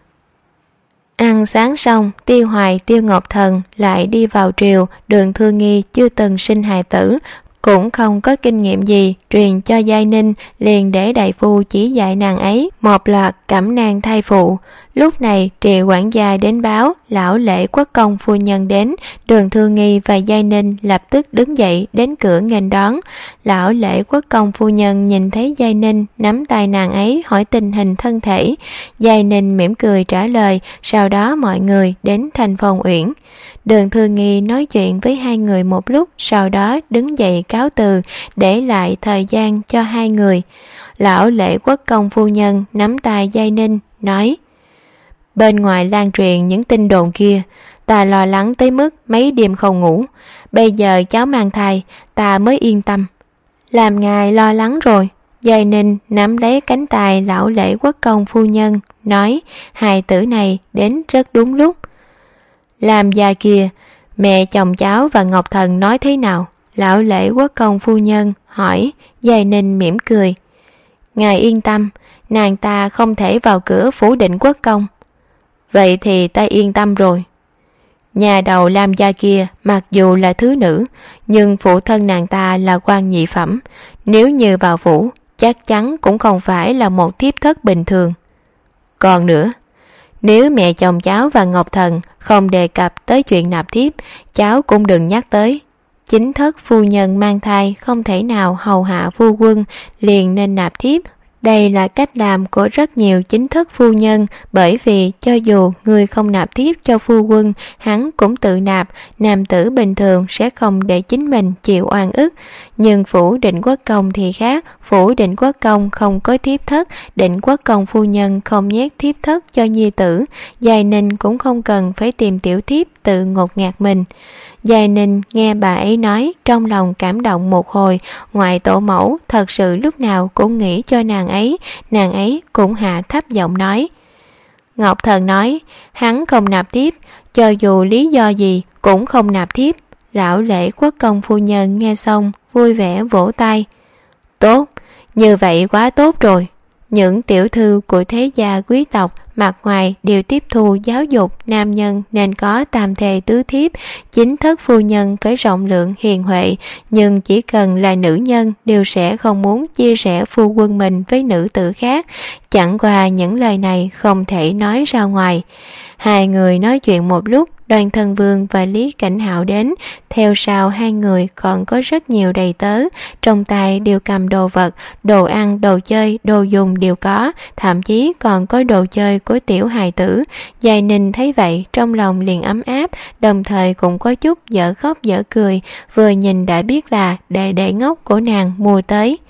Ăn sáng xong, Tiêu Hoài, Tiêu Ngọc Thần lại đi vào triều. Đường Thư Nghi chưa từng sinh hài tử, cũng không có kinh nghiệm gì, truyền cho Giai Ninh, liền để đại phu chỉ dạy nàng ấy một loạt cẩm nang thai phụ. Lúc này Triệu quản gia đến báo lão Lễ Quốc Công phu nhân đến. Đường Thư Nghi và Giai Ninh lập tức đứng dậy đến cửa nghênh đón. Lão Lễ Quốc Công phu nhân nhìn thấy Giai Ninh, nắm tay nàng ấy hỏi tình hình thân thể. Giai Ninh mỉm cười trả lời, sau đó mọi người đến Thanh Phong Uyển. Đường Thư Nghi nói chuyện với hai người một lúc, sau đó đứng dậy cáo từ, để lại thời gian cho hai người. Lão Lễ Quốc Công phu nhân nắm tay Giai Ninh, nói: Bên ngoài lan truyền những tin đồn kia, ta lo lắng tới mức mấy đêm không ngủ. Bây giờ cháu mang thai, ta mới yên tâm. Làm ngài lo lắng rồi. Giai Ninh nắm lấy cánh tay lão Lễ Quốc Công phu nhân, nói: hài tử này đến rất đúng lúc. Làm già kia, mẹ chồng cháu và Ngọc Thần nói thế nào? Lão Lễ Quốc Công phu nhân hỏi. Giai Ninh mỉm cười: ngài yên tâm, nàng ta không thể vào cửa phủ Định Quốc Công. Vậy thì ta yên tâm rồi. Nhà đầu Lam gia kia mặc dù là thứ nữ, nhưng phụ thân nàng ta là quan nhị phẩm, nếu như vào phủ chắc chắn cũng không phải là một thiếp thất bình thường. Còn nữa, nếu mẹ chồng cháu và Ngọc Thần không đề cập tới chuyện nạp thiếp, cháu cũng đừng nhắc tới. Chính thất phu nhân mang thai không thể nào hầu hạ phu quân, liền nên nạp thiếp. Đây là cách làm của rất nhiều chính thất phu nhân, bởi vì cho dù người không nạp thiếp cho phu quân, hắn cũng tự nạp, nam tử bình thường sẽ không để chính mình chịu oan ức. Nhưng phủ Định Quốc Công thì khác, phủ Định Quốc Công không có thiếp thất, Định Quốc Công phu nhân không nhét thiếp thất cho nhi tử, Giai Ninh cũng không cần phải tìm tiểu thiếp tự ngột ngạt mình. Giai Ninh nghe bà ấy nói, trong lòng cảm động một hồi. Ngoại tổ mẫu thật sự lúc nào cũng nghĩ cho nàng ấy. Nàng ấy cũng hạ thấp giọng nói: Ngọc Thần nói hắn không nạp thiếp, cho dù lý do gì cũng không nạp thiếp. Lão Lễ Quốc Công phu nhân nghe xong vui vẻ vỗ tay: Tốt, như vậy quá tốt rồi. Những tiểu thư của thế gia quý tộc mặt ngoài đều tiếp thu giáo dục nam nhân nên có tam thê tứ thiếp, chính thất phu nhân phải rộng lượng hiền huệ, nhưng chỉ cần là nữ nhân đều sẽ không muốn chia sẻ phu quân mình với nữ tử khác. Chẳng qua những lời này không thể nói ra ngoài. Hai người nói chuyện một lúc, Đoan Thân Vương và Lý Cảnh Hạo đến. Theo sau hai người còn có rất nhiều đầy tớ, trong tay đều cầm đồ vật, đồ ăn, đồ chơi, đồ dùng đều có, thậm chí còn có đồ chơi của tiểu hài tử. Giai Ninh thấy vậy trong lòng liền ấm áp, đồng thời cũng có chút dở khóc dở cười, vừa nhìn đã biết là đệ đệ ngốc của nàng mua tới.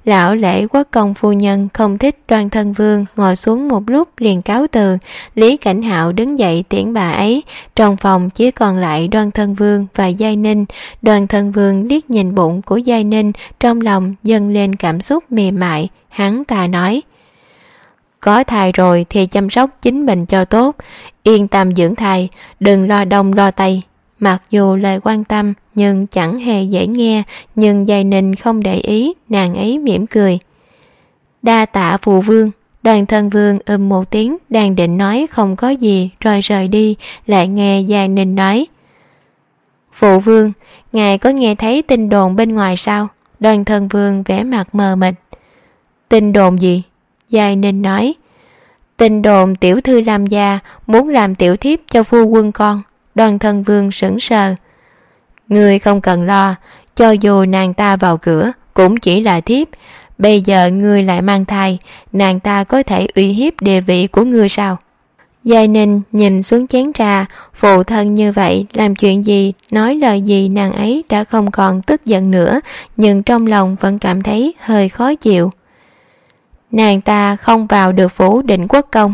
Lão lễ quốc công phu nhân không thích Đoan Thân Vương, ngồi xuống một lúc liền cáo từ. Lý Cảnh Hạo đứng dậy tiễn bà ấy. Trong phòng chỉ còn lại Đoan Thân Vương và Giai Ninh. Đoan Thân Vương liếc nhìn bụng của Giai Ninh, trong lòng dâng lên cảm xúc mềm mại. Hắn ta nói: có thai rồi thì chăm sóc chính mình cho tốt, yên tâm dưỡng thai, đừng lo đông lo tây. Mặc dù lời quan tâm nhưng chẳng hề dễ nghe, nhưng Giai Ninh không để ý, nàng ấy mỉm cười. Đa tạ phụ vương. Đoan Thân Vương ừm một tiếng, đang định nói không có gì rồi rời đi, lại nghe Giai Ninh nói: phụ vương, ngài có nghe thấy tin đồn bên ngoài sao? Đoan Thân Vương vẻ mặt mờ mịt. Tin đồn gì? Giai Ninh nói: tin đồn tiểu thư Lam gia muốn làm tiểu thiếp cho phu quân con. Đoan Thân Vương sững sờ. Ngươi không cần lo, cho dù nàng ta vào cửa cũng chỉ là thiếp. Bây giờ ngươi lại mang thai, nàng ta có thể uy hiếp địa vị của ngươi sao? Giai Ninh nhìn xuống chén trà, phụ thân như vậy làm chuyện gì, nói lời gì nàng ấy đã không còn tức giận nữa, nhưng trong lòng vẫn cảm thấy hơi khó chịu. Nàng ta không vào được phủ Định Quốc công.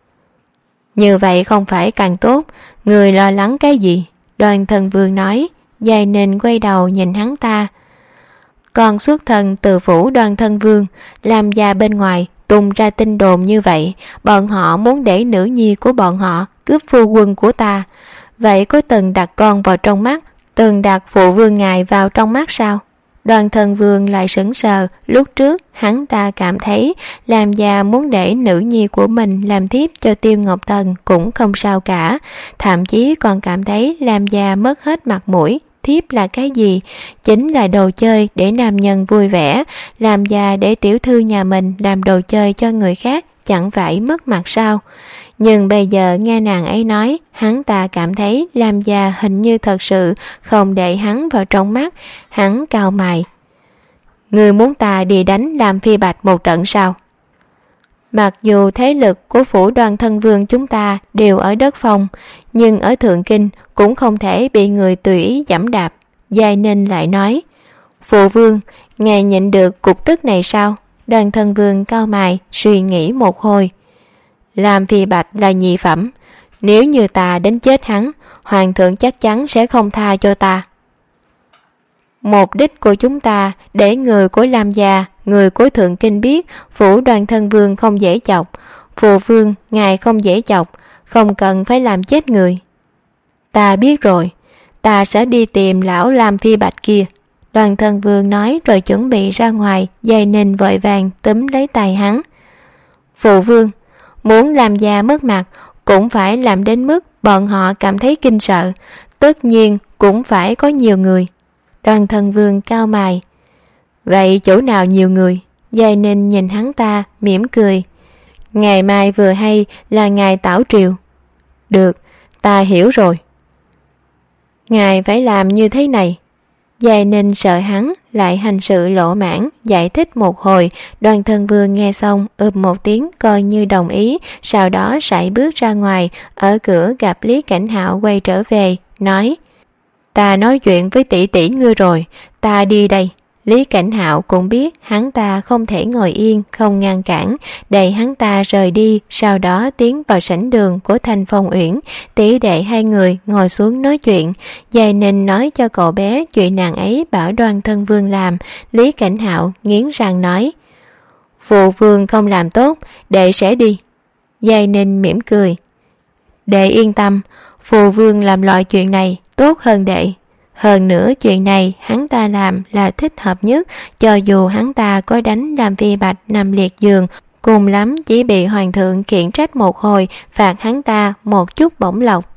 Như vậy không phải càng tốt, người lo lắng cái gì? Đoan Thân Vương nói. Giai Ninh quay đầu nhìn hắn ta. Con xuất thân từ phủ Đoan Thân Vương, làm gia bên ngoài tung ra tin đồn như vậy, bọn họ muốn để nữ nhi của bọn họ cướp phu quân của ta. Vậy có từng đặt con vào trong mắt, từng đặt phụ vương ngài vào trong mắt sao? Đoan Thân Vương lại sững sờ. Lúc trước hắn ta cảm thấy làm già muốn để nữ nhi của mình làm thiếp cho Tiêu Ngọc Thần cũng không sao cả, thậm chí còn cảm thấy làm già mất hết mặt mũi. Thiếp là cái gì? Chính là đồ chơi để nam nhân vui vẻ. Làm già để tiểu thư nhà mình làm đồ chơi cho người khác, chẳng phải mất mặt sao? Nhưng bây giờ nghe nàng ấy nói, hắn ta cảm thấy làm già hình như thật sự không để hắn vào trong mắt. Hắn cau mày. Người muốn ta đi đánh Lam Phi Bạch một trận sao? Mặc dù thế lực của phủ Đoan Thân Vương chúng ta đều ở đất phong, nhưng ở Thượng Kinh cũng không thể bị người tùy ý giẫm đạp. Giai Ninh lại nói: phụ vương, ngài nhịn được cục tức này sao? Đoan Thân Vương cau mày suy nghĩ một hồi. Lam Phi Bạch là nhị phẩm, nếu như ta đánh chết hắn, hoàng thượng chắc chắn sẽ không tha cho ta. Mục đích của chúng ta để người của Lam gia, người của Thượng Kinh biết phủ Đoan Thân Vương không dễ chọc. Phụ vương, ngài không dễ chọc, không cần phải làm chết người. Ta biết rồi, ta sẽ đi tìm lão Lam Phi Bạch kia. Đoan Thân Vương nói rồi chuẩn bị ra ngoài. Giai Ninh vội vàng túm lấy tay hắn. Phụ vương, muốn làm già mất mặt cũng phải làm đến mức bọn họ cảm thấy kinh sợ, tất nhiên cũng phải có nhiều người. Đoan Thân Vương cau mày. Vậy chỗ nào nhiều người? Giai Ninh nhìn hắn ta mỉm cười. Ngày mai vừa hay là ngày tảo triều. Được, ta hiểu rồi. Ngài phải làm như thế này. Giai Ninh sợ hắn lại hành sự lỗ mãn, giải thích một hồi. Đoan Thân Vương nghe xong ưm một tiếng coi như đồng ý, sau đó sải bước ra ngoài. Ở cửa gặp Lý Cảnh Hạo quay trở về, nói: ta nói chuyện với tỷ tỷ ngươi rồi, ta đi đây. Lý Cảnh Hạo cũng biết hắn ta không thể ngồi yên, không ngăn cản, đẩy hắn ta rời đi, sau đó tiến vào sảnh đường của Thanh Phong Uyển. Tỷ đệ hai người ngồi xuống nói chuyện. Giai Ninh nói cho cậu bé chuyện nàng ấy bảo Đoan Thân Vương làm. Lý Cảnh Hạo nghiến răng nói: phụ vương không làm tốt, đệ sẽ đi. Giai Ninh mỉm cười: đệ yên tâm, phụ vương làm loại chuyện này tốt hơn đệ. Hơn nữa chuyện này hắn ta làm là thích hợp nhất, cho dù hắn ta có đánh Lam Phi Bạch nằm liệt giường, cùng lắm chỉ bị hoàng thượng khiển trách một hồi, phạt hắn ta một chút bổng lộc,